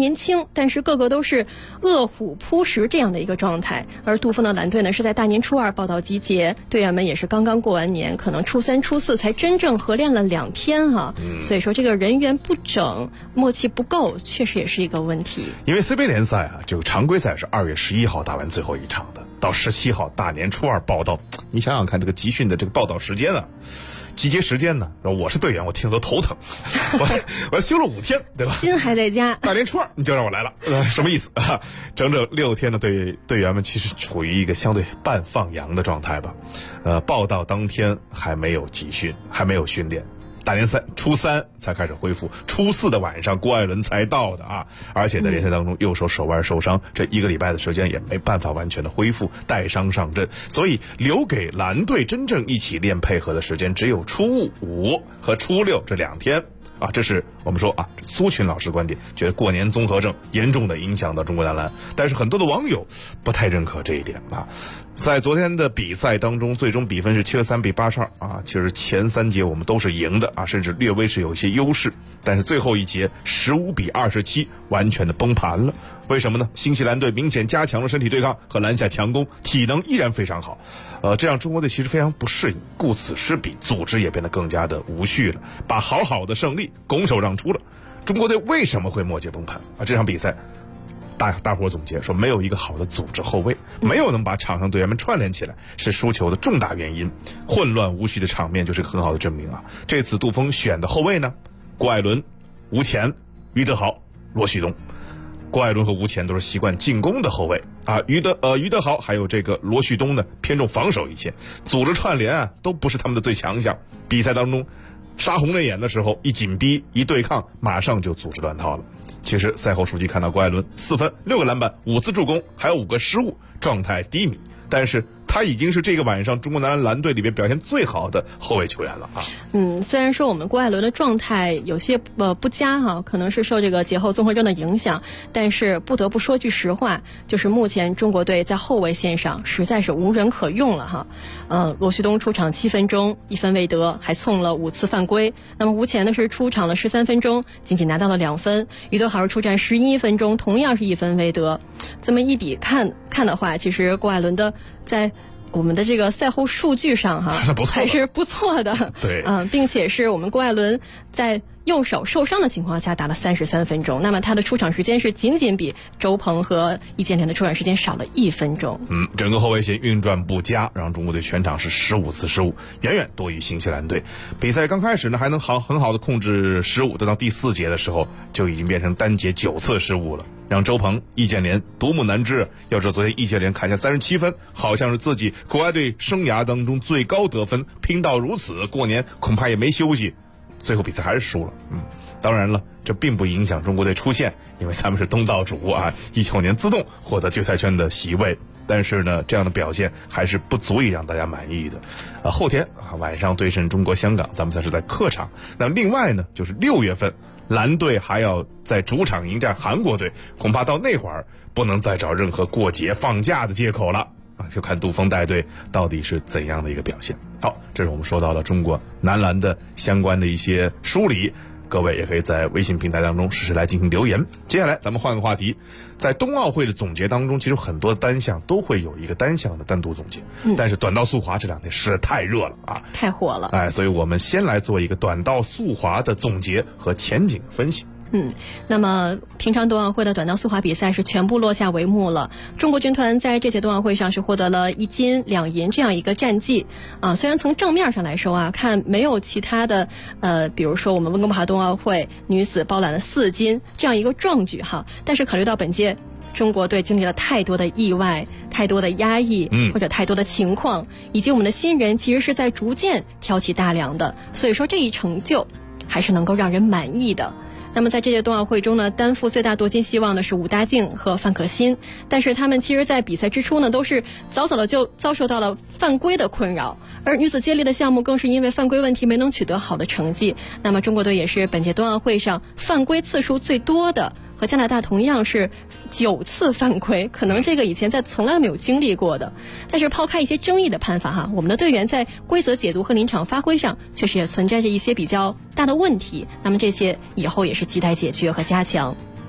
但是个个都是饿虎扑食这样的一个状态。而杜锋的蓝队呢是在大年初2报到集结，队员们也是刚刚过完年，可能初3、初4才真正合练了2天哈。所以说这个人员不整，默契不够，确实也是一个问题。 因为 CBA 联赛啊，这个常规赛是2月11号打完最后一场的，到17号大年初2报到，你想想看这个集训的这个报到时间啊。集结时间呢？我是队员，我听着都头疼。我休了5天，对吧？ 心还在家。 大年初2你就让我来了，什么意思啊？整整6天的队员们其实处于一个相对半放羊的状态吧。报到当天还没有集训，还没有训练。大年初3才开始恢复，初4的晚上郭艾伦才到的啊！而且在联赛当中右手手腕受伤，这1个礼拜的时间也没办法完全的恢复，带伤上阵，所以留给蓝队真正一起练配合的时间只有初5和初6这2天啊！这是我们说啊，苏群老师观点，觉得过年综合症严重的影响到中国男篮，但是很多的网友不太认可这一点啊。在昨天的比赛当中，最终比分是73比82啊。其实前3节我们都是赢的啊，甚至略微是有一些优势，但是最后一节15比27完全的崩盘了。为什么呢？新西兰队明显加强了身体对抗和篮下强攻，体能依然非常好。这让中国队其实非常不适应，顾此失彼，组织也变得更加的无序了，把好的胜利拱手让出了。中国队为什么会末节崩盘啊？这场比赛大伙总结说，没有一个好的组织后卫，没有能把场上队员们串联起来，是输球的重大原因。混乱无序的场面就是个很好的证明啊。这次杜锋选的后卫呢，郭艾伦、吴前、于德豪、罗旭东。郭艾伦和吴前都是习惯进攻的后卫啊，于德豪还有这个罗旭东呢偏重防守一些，组织串联啊都不是他们的最强项。比赛当中杀红了眼的时候，一紧逼一对抗，马上就组织乱套了。其实赛后数据看到郭艾伦4分6个篮板5次助攻，还有5个失误，状态低迷，但是他已经是这个晚上中国男篮蓝队里边表现最好的后卫球员了啊。 虽然说我们郭艾伦的状态有些不佳哈，可能是受这个节后综合症的影响，但是不得不说句实话，就是目前中国队在后卫线上实在是无人可用了哈。罗旭东出场7分钟1分未得，还蹭了5次犯规。那么吴前呢是出场了13分钟，仅仅拿到了2分。于德豪出战11分钟，同样是1分未得。这么一比看的话，其实郭艾伦的在我们的这个赛后数据上哈还是不错的， 对， 并且是我们郭艾伦在右手受伤的情况下打了33分钟，那么他的出场时间是仅仅比周鹏和易建联的出场时间少了1分钟。 整个后卫线运转不佳，让中国队全场是15次失误，远远多于新西兰队。比赛刚开始呢还能很好的控制失误，等到第4节的时候就已经变成单节9次失误了，让周鹏、易建联独木难支。要知道昨天易建联砍下37分，好像是自己国外队生涯当中最高得分，拼到如此，过年恐怕也没休息，最后比赛还是输了。当然了，这并不影响中国队出线，因为咱们是东道主啊，19年自动获得决赛圈的席位。但是呢，这样的表现还是不足以让大家满意的。后天晚上对阵中国香港，咱们算是在客场。那另外呢，就是6月份蓝队还要在主场迎战韩国队，恐怕到那会儿不能再找任何过节放假的借口了啊！就看杜锋带队到底是怎样的一个表现。好，这是我们说到了中国男篮的相关的一些梳理，各位也可以在微信平台当中实时来进行留言。接下来咱们换个话题，在冬奥会的总结当中，其实很多单项都会有一个单项的单独总结，但是短道速滑这2天实在太热了啊， 太火了， 所以我们先来做一个短道速滑的总结和前景分析。 那么平昌冬奥会的短道速滑比赛是全部落下帷幕了。中国军团在这届冬奥会上是获得了1金2银这样一个战绩啊。虽然从账面上来说啊，看没有其他的比如说我们温哥华冬奥会女子包揽了4金这样一个壮举哈，但是考虑到本届中国队经历了太多的意外、太多的压抑或者太多的情况，以及我们的新人其实是在逐渐挑起大梁的，所以说这一成就还是能够让人满意的。那么在这届冬奥会中呢，担负最大夺金希望的是武大靖和范可新，但是他们其实在比赛之初呢，都是早的就遭受到了犯规的困扰，而女子接力的项目更是因为犯规问题没能取得好的成绩。那么中国队也是本届冬奥会上犯规次数最多的，和加拿大同样是9次犯规，可能这个以前在从来没有经历过的。但是抛开一些争议的判罚哈，我们的队员在规则解读和临场发挥上确实也存在着一些比较大的问题，那么这些以后也是亟待解决和加强。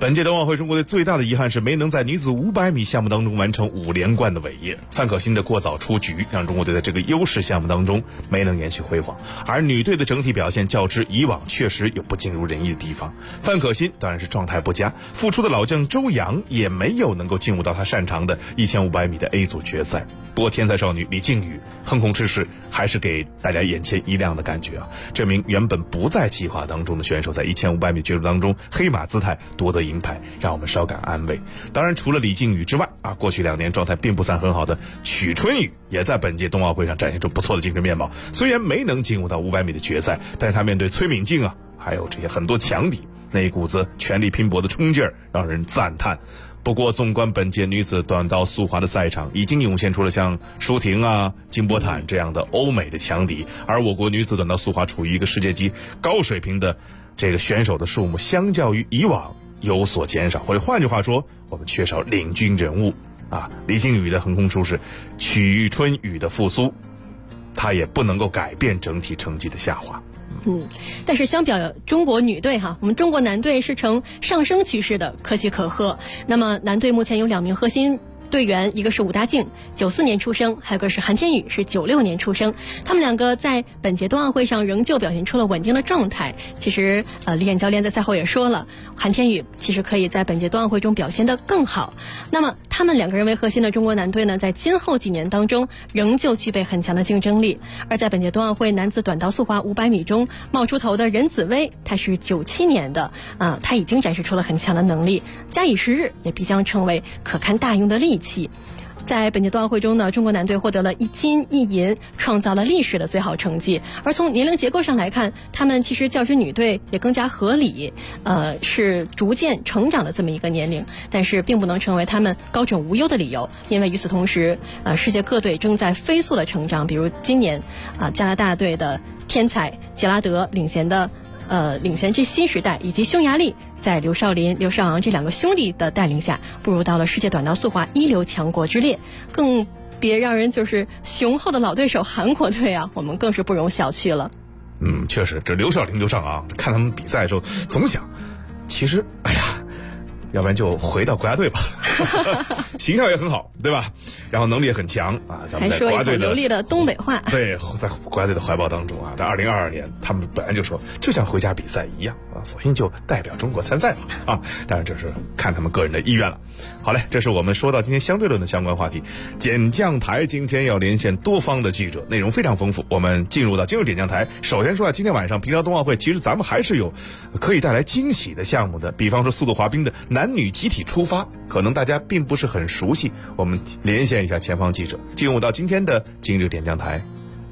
本届冬奥会中国队最大的遗憾是没能在女子500米项目当中完成5连冠的伟业。范可新的过早出局，让中国队在这个优势项目当中没能延续辉煌。而女队的整体表现较之以往确实有不尽如人意的地方。范可新当然是状态不佳，复出的老将周洋也没有能够进入到他擅长的1500米的 A 组决赛。不过天才少女李静宇横空出世，还是给大家眼前一亮的感觉啊！这名原本不在计划当中的选手，在1500米决斗当中黑马姿态夺得银牌，让我们稍感安慰。当然，除了李静宇之外啊，过去2年状态并不算很好的许春雨，也在本届冬奥会上展现出不错的精神面貌。虽然没能进入到500米的决赛，但是他面对崔敏静啊，还有这些很多强敌，那一股子全力拼搏的冲劲儿，让人赞叹。不过，纵观本届女子短道速滑的赛场，已经涌现出了像舒婷啊、金波坦这样的欧美的强敌，而我国女子短道速滑处于一个世界级高水平的这个选手的数目，相较于以往有所减少，或者换句话说，我们缺少领军人物啊。李静宇的横空出世，许春雨的复苏，他也不能够改变整体成绩的下滑。 但是相比中国女队我们中国男队是呈上升趋势的，可喜可贺。那么男队目前有2名核心队员，一个是武大靖，94年出生，还有个是韩天宇，是96年出生。他们2个在本届冬奥会上仍旧表现出了稳定的状态。其实李岩教练在赛后也说了，韩天宇其实可以在本届冬奥会中表现得更好。那么他们2个人为核心的中国男队呢，在今后几年当中仍旧具备很强的竞争力。而在本届冬奥会男子短道速滑500米中冒出头的任子威，他是97年的他已经展示出了很强的能力，假以时日也必将成为可堪大用的利器。在本届冬奥会中呢，中国男队获得了1金1银，创造了历史的最好成绩。而从年龄结构上来看，他们其实较之女队也更加合理，是逐渐成长的这么一个年龄，但是并不能成为他们高枕无忧的理由。因为与此同时，世界各队正在飞速的成长，比如今年加拿大队的天才杰拉德领衔这新时代，以及匈牙利在刘少林、刘少昂这2个兄弟的带领下，步入到了世界短道速滑一流强国之列。更别让人就是雄厚的老对手韩国队我们更是不容小觑了。 确实，这刘少林、刘少昂看他们比赛的时候，总想，其实要不然就回到国家队吧，形象也很好，对吧？然后能力也很强啊。咱们在国家队的流利的东北话， 对，在国家队的怀抱当中在2022年，他们本来就说就像回家比赛一样索性就代表中国参赛吧当然这是看他们个人的意愿了。好嘞，这是我们说到今天相对论的相关话题。点将台今天要连线多方的记者，内容非常丰富。我们进入到今日点将台，首先说今天晚上平昌冬奥会，其实咱们还是有可以带来惊喜的项目的，比方说速度滑冰的男女集体出发，可能大家并不是很熟悉，我们连线一下前方记者，进入到今天的今日点将台。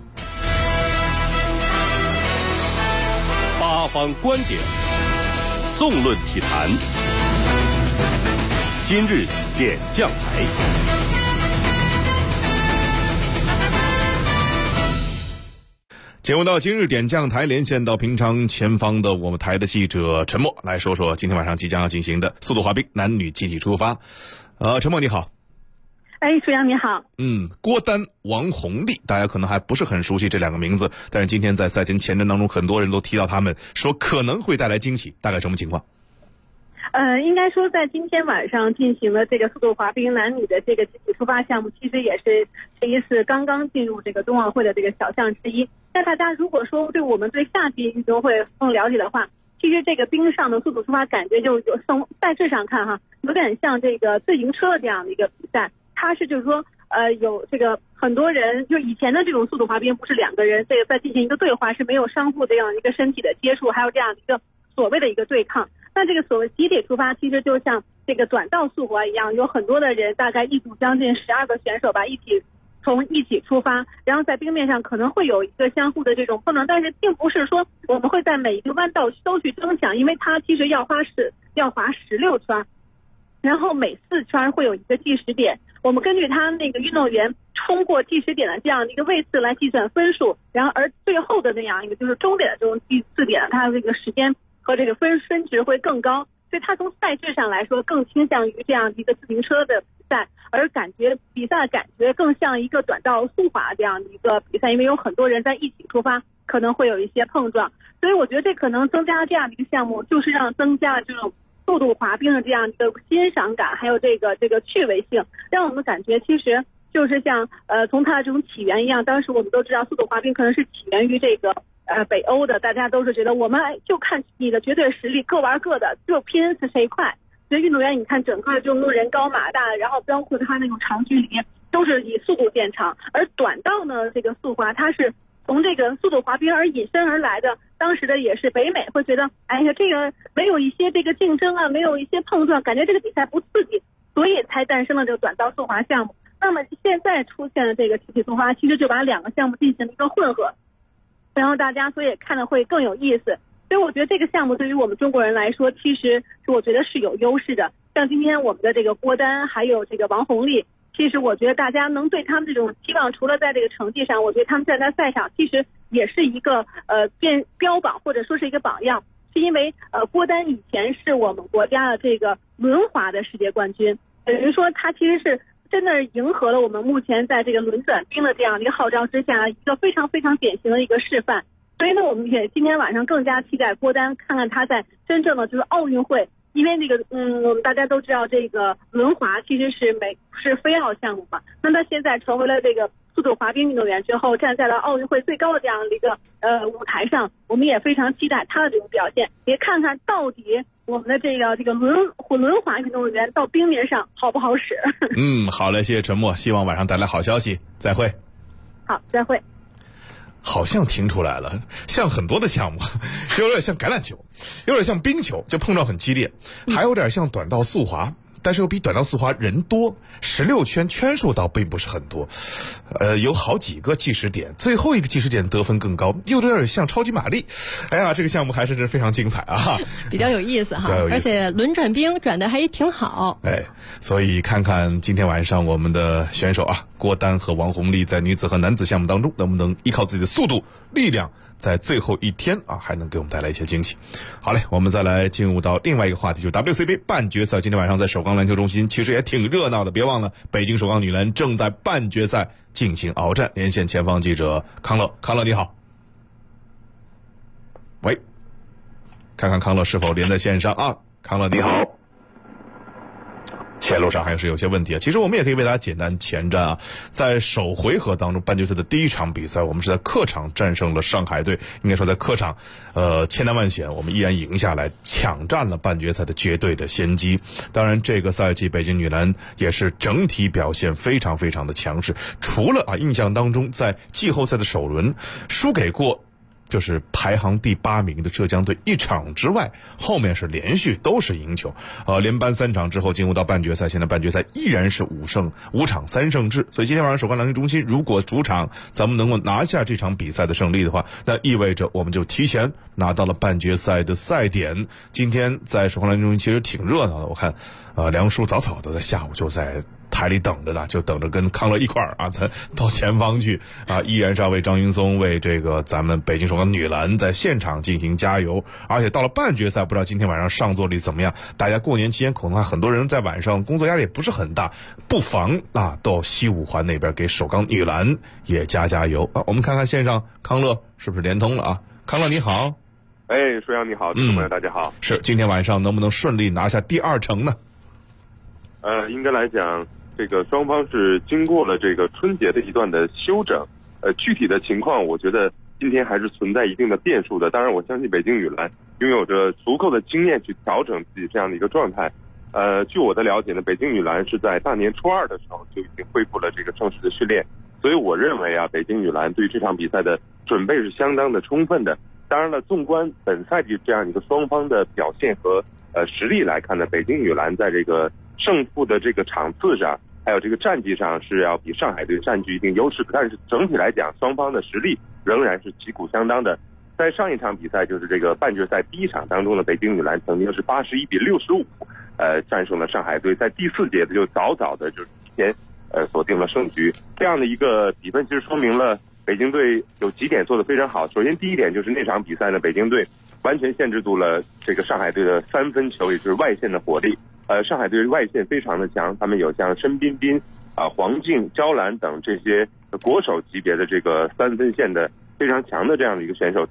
八方观点，纵论体坛，今日点将台。 节目到今日点将台，连线到平昌前方的我们台的记者陈默，来说说今天晚上即将要进行的速度滑冰男女集体出发。陈默你好。 楚阳你好。 郭丹、王红丽，大家可能还不是很熟悉这2个名字，但是今天在赛前前瞻当中，很多人都提到他们，说可能会带来惊喜，大概什么情况？ 应该说在今天晚上进行了这个速度滑冰男女的这个集体出发项目，其实也是这一次刚刚进入这个冬奥会的这个小项之一。那大家如果说对我们对夏季运动会更了解的话，其实这个冰上的速度出发感觉就有从赛制上看有点像这个自行车这样的一个比赛。它是就是说有这个很多人，就以前的这种速度滑冰不是2个人这个在进行一个对话，是没有相互这样一个身体的接触，还有这样一个所谓的一个对抗。那这个所谓集体出发，其实就像这个短道速滑一样，有很多的人，大概一组将近12个选手吧，一起出发，然后在冰面上可能会有一个相互的这种碰撞，但是并不是说我们会在每一个弯道都去争抢，因为它其实要滑16圈，然后每4圈会有一个计时点，我们根据他那个运动员冲过计时点的这样的一个位次来计算分数，然后而最后的那样一个就是终点的这种第4点，它这个时间和这个分值会更高，所以它从赛制上来说更倾向于这样一个自行车的比赛，而比赛感觉更像一个短道速滑这样的一个比赛，因为有很多人在一起出发，可能会有一些碰撞，所以我觉得这可能增加这样的一个项目，就是让增加这种速度滑冰的这样一个欣赏感，还有这个趣味性，让我们感觉其实就是像从它的这种起源一样。当时我们都知道速度滑冰可能是起源于这个北欧的，大家都是觉得我们就看你的绝对实力，各玩各的，就拼是谁快。所以运动员你看整个就人高马大，然后包括他那种长距离都是以速度见长，而短道呢这个速滑它是从这个速度滑冰而引申而来的。当时的也是北美会觉得，哎呀，这个没有一些这个竞争啊，没有一些碰撞，感觉这个比赛不刺激，所以才诞生了这个短道速滑项目。那么现在出现了这个集体速滑，其实就把两个项目进行了一个混合，然后大家所以看的会更有意思。所以我觉得这个项目对于我们中国人来说，其实是我觉得是有优势的。像今天我们的这个郭丹还有这个王红丽，其实我觉得大家能对他们这种期望，除了在这个成绩上，我觉得他们站在赛场其实也是一个标榜或者说是一个榜样。是因为郭丹以前是我们国家的这个轮滑的世界冠军，等于说他其实是真的迎合了我们目前在这个轮转冰的这样的一个号召之下一个非常非常典型的一个示范。所以呢，我们也今天晚上更加期待郭丹，看看他在真正的就是奥运会，因为这个我们大家都知道这个轮滑其实是非奥项目嘛，那他现在成为了这个速度滑冰运动员之后，站在了奥运会最高的这样的一个舞台上，我们也非常期待他的这种表现，也看看到底我们的这个轮滑运动员到冰面上好不好使。 好嘞，谢谢陈默，希望晚上带来好消息，再会。 好，再会。 好像听出来了，像很多的项目，有点像橄榄球，有点像冰球，就碰撞很激烈，还有点像短道速滑，但是又比短道速滑人多，16圈圈数倒并不是很多，有好几个计时点，最后一个计时点得分更高，又有点像超级玛丽。哎呀，这个项目还是非常精彩啊， 比较有意思哈，而且轮转冰转的还挺好。 所以看看今天晚上我们的选手啊，郭丹和王红丽在女子和男子项目当中能不能依靠自己的速度、力量，在最后一天啊，还能给我们带来一些惊喜。好嘞，我们再来进入到另外一个话题，就是 WCB 半决赛。今天晚上在首钢篮球中心其实也挺热闹的，别忘了北京首钢女篮正在半决赛进行鏖战。连线前方记者康乐，康乐你好。喂，看看康乐是否连在线上啊？康乐你好。线路上还是有些问题啊。其实我们也可以为大家简单前瞻啊，在首回合当中，半决赛的第一场比赛，我们是在客场战胜了上海队，应该说在客场，千难万险，我们依然赢下来，抢占了半决赛的绝对的先机。当然，这个赛季北京女篮也是整体表现非常非常的强势，除了印象当中在季后赛的首轮输给过就是排行第8名的浙江队1场之外，后面是连续都是赢球，连扳3场之后进入到半决赛，现在半决赛依然是5场3胜制。所以今天晚上首钢篮球中心如果主场咱们能够拿下这场比赛的胜利的话，那意味着我们就提前拿到了半决赛的赛点。今天在首钢篮球中心其实挺热闹的，我看梁叔早早的在下午就在台里等着呢，就等着跟康乐一块儿啊，咱到前方去啊，依然是要为张云松，为这个咱们北京首钢女篮在现场进行加油。而且到了半决赛，不知道今天晚上上座率怎么样？大家过年期间可能很多人在晚上工作压力也不是很大，不妨到西五环那边给首钢女篮也加油啊！我们看看线上康乐是不是连通了啊？康乐你好。 舒阳你好，听众朋友大家好。 是，今天晚上能不能顺利拿下第2城呢？ 应该来讲，这个双方是经过了这个春节的一段的休整，具体的情况我觉得今天还是存在一定的变数的。当然我相信北京女篮拥有着足够的经验去调整自己这样的一个状态。据我的了解呢，北京女篮是在大年初2的时候就已经恢复了这个正式的训练，所以我认为北京女篮对于这场比赛的准备是相当的充分的。当然了，纵观本赛季这样一个双方的表现和实力来看呢，北京女篮在这个胜负的这个场次上，还有这个战绩上是要比上海队占据一定优势的，但是整体来讲，双方的实力仍然是旗鼓相当的。在上一场比赛，就是这个半决赛第1场当中的北京女篮曾经是81-65，战胜了上海队，在第4节就早的就是提前锁定了胜局。这样的一个比分其实说明了北京队有几点做得非常好。首先第一点就是那场比赛呢，北京队完全限制住了这个上海队的3分球，也就是外线的火力。上海队外线非常的强，他们有像申彬彬、黄静、焦兰等这些国手级别的这个3分线的非常强的这样的一个选手。但是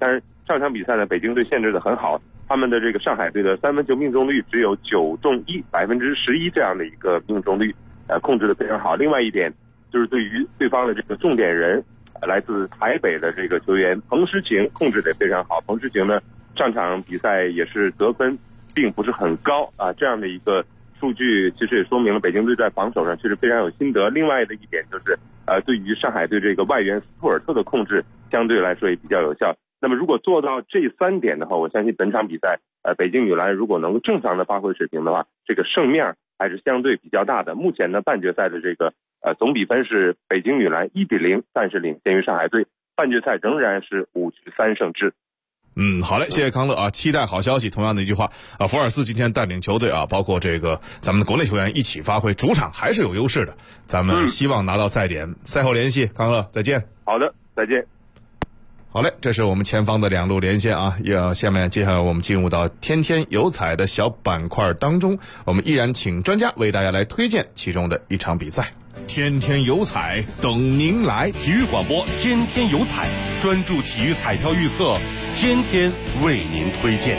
上场比赛呢，北京队限制的很好，他们的这个上海队的三分球命中率只有9中1，11%这样的一个命中率，控制的非常好。另外一点就是对于对方的这个重点人，来自台北的这个球员彭诗晴控制的非常好。彭诗晴呢，上场比赛也是得分并不是很高啊，这样的一个数据其实也说明了北京队在防守上确实非常有心得。另外的一点就是，对于上海队这个外援斯图尔特的控制相对来说也比较有效。那么如果做到这3点的话，我相信本场比赛，北京女篮如果能正常的发挥水平的话，这个胜面还是相对比较大的。目前呢，半决赛的这个总比分是北京女篮1-0，暂时领先于上海队。半决赛仍然是5局3胜制。 好嘞，谢谢康乐啊！期待好消息。同样的一句话啊，福尔斯今天带领球队啊，包括这个咱们的国内球员一起发挥，主场还是有优势的。咱们希望拿到赛点，赛后联系康乐，再见。 好的，再见。 好嘞，这是我们前方的2路连线啊。接下来我们进入到天天有彩的小板块当中，我们依然请专家为大家来推荐其中的一场比赛。天天有彩等您来， 体育广播天天有彩，专注体育彩票预测，天天为您推荐。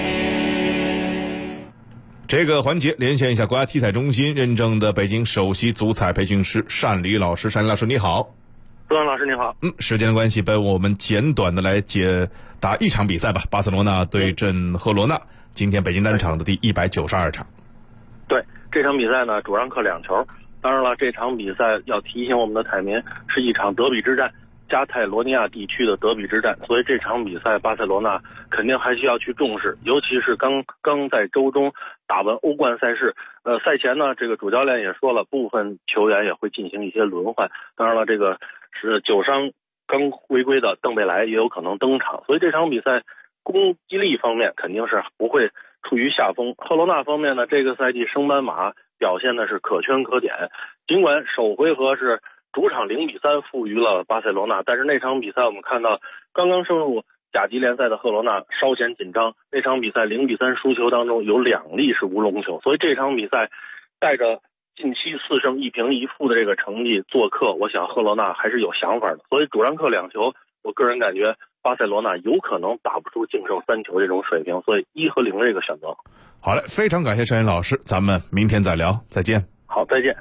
这个环节连线一下国家体彩中心认证的北京首席足彩培训师单黎老师。单黎老师你好。 周老师你好。 时间的关系，我们简短的来解答一场比赛吧。巴塞罗那对阵赫罗纳，今天北京单场的第192场。 对，这场比赛呢主让客2球。当然了，这场比赛要提醒我们的彩民，是一场德比之战，加泰罗尼亚地区的德比之战，所以这场比赛巴塞罗那肯定还需要去重视，尤其是刚在周中打完欧冠赛事。赛前呢，这个主教练也说了，部分球员也会进行一些轮换。当然了，这个是久伤刚回归的邓贝莱也有可能登场，所以这场比赛攻击力方面肯定是不会处于下风。赫罗纳方面呢，这个赛季升班马表现的是可圈可点，尽管首回合是主场0-3负于了巴塞罗那，但是那场比赛我们看到刚刚升入甲级联赛的赫罗纳稍显紧张，那场比赛0-3输球当中有2粒是乌龙球，所以这场比赛带着近期4胜1平1负的这个成绩做客，我想赫罗纳还是有想法的，所以主让客2球，我个人感觉巴塞罗那有可能打不出净胜3球这种水平，所以1和0这个选择。 好嘞，非常感谢单黎老师，咱们明天再聊，再见。 好，再见。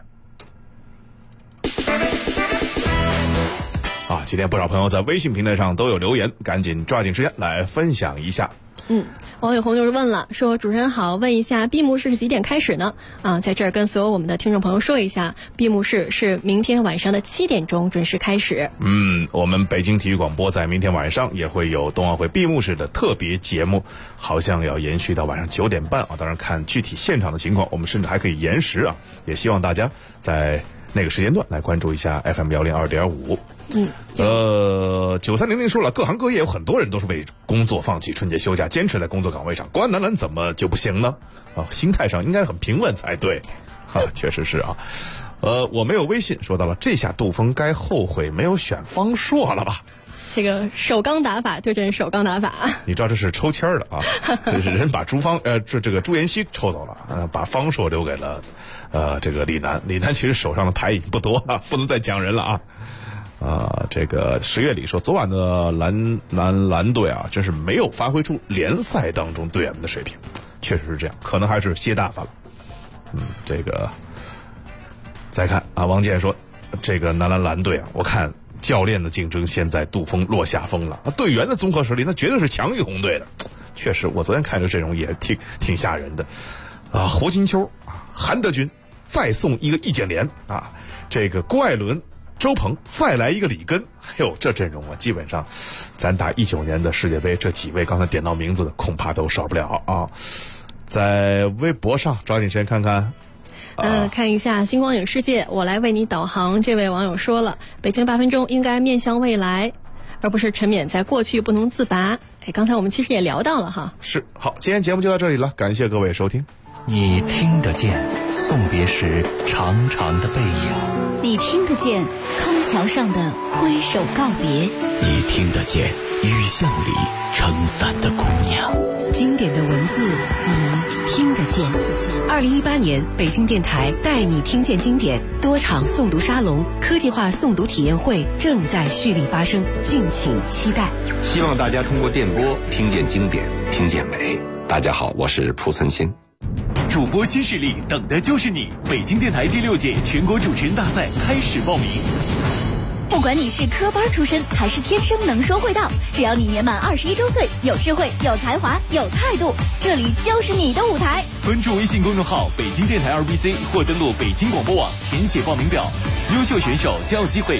今天不少朋友在微信平台上都有留言，赶紧抓紧时间来分享一下。 王伟红就是问了，说主持人好，问一下闭幕式是几点开始呢？在这儿跟所有我们的听众朋友说一下，闭幕式是明天晚上的7点钟准时开始。 我们北京体育广播在明天晚上也会有冬奥会闭幕式的特别节目，好像要延续到晚上9点半啊。当然看具体现场的情况，我们甚至还可以延时啊。也希望大家在那个时间段来关注一下 FM 102.5。9300说了，各行各业有很多人都是为工作放弃春节休假，坚持在工作岗位上。国安男篮怎么就不行呢？心态上应该很平稳才对。确实是啊。我没有微信说到了，这下杜锋该后悔没有选方硕了吧？ 这个首钢打法对阵首钢打法， 你知道这是抽签的啊？就是人把朱妍希抽走了，把方硕留给了这个李楠。李楠其实手上的牌已经不多了，不能再讲人了啊。这个10月里说，昨晚的蓝队啊，真是没有发挥出联赛当中队员们的水平，确实是这样，可能还是歇大发了。这个再看啊，王健说，这个蓝队啊，我看教练的竞争现在杜锋落下风了，队员的综合实力那绝对是强于红队的。确实，我昨天看着这种也挺吓人的。胡金秋、韩德君再送一个易建联啊，这个郭艾伦、周鹏再来一个里根，这阵容啊，基本上咱打19年的世界杯，这几位刚才点到名字的恐怕都少不了啊。在微博上抓紧时间看看。 看一下星光影世界，我来为你导航。这位网友说了，北京8分钟应该面向未来，而不是沉湎在过去不能自拔。刚才我们其实也聊到了哈。是， 好，今天节目就到这里了，感谢各位收听。 你听得见送别时长长的背影， 你听得见康桥上的挥手告别， 你听得见雨巷里撑伞的姑娘。 经典的文字，你听得见。 2018年，北京电台带你听见经典多场诵读沙龙、科技化诵读体验会正在蓄力发生，敬请期待。 希望大家通过电波听见经典，听见美。大家好，我是蒲存昕。 主播新势力，等的就是你！北京电台第6届全国主持人大赛开始报名。 不管你是科班出身还是天生能说会道，只要你年满21周岁，有智慧、有才华、有态度，这里就是你的舞台。 关注微信公众号北京电台2BC 或登录北京广播网填写报名表，优秀选手将有机会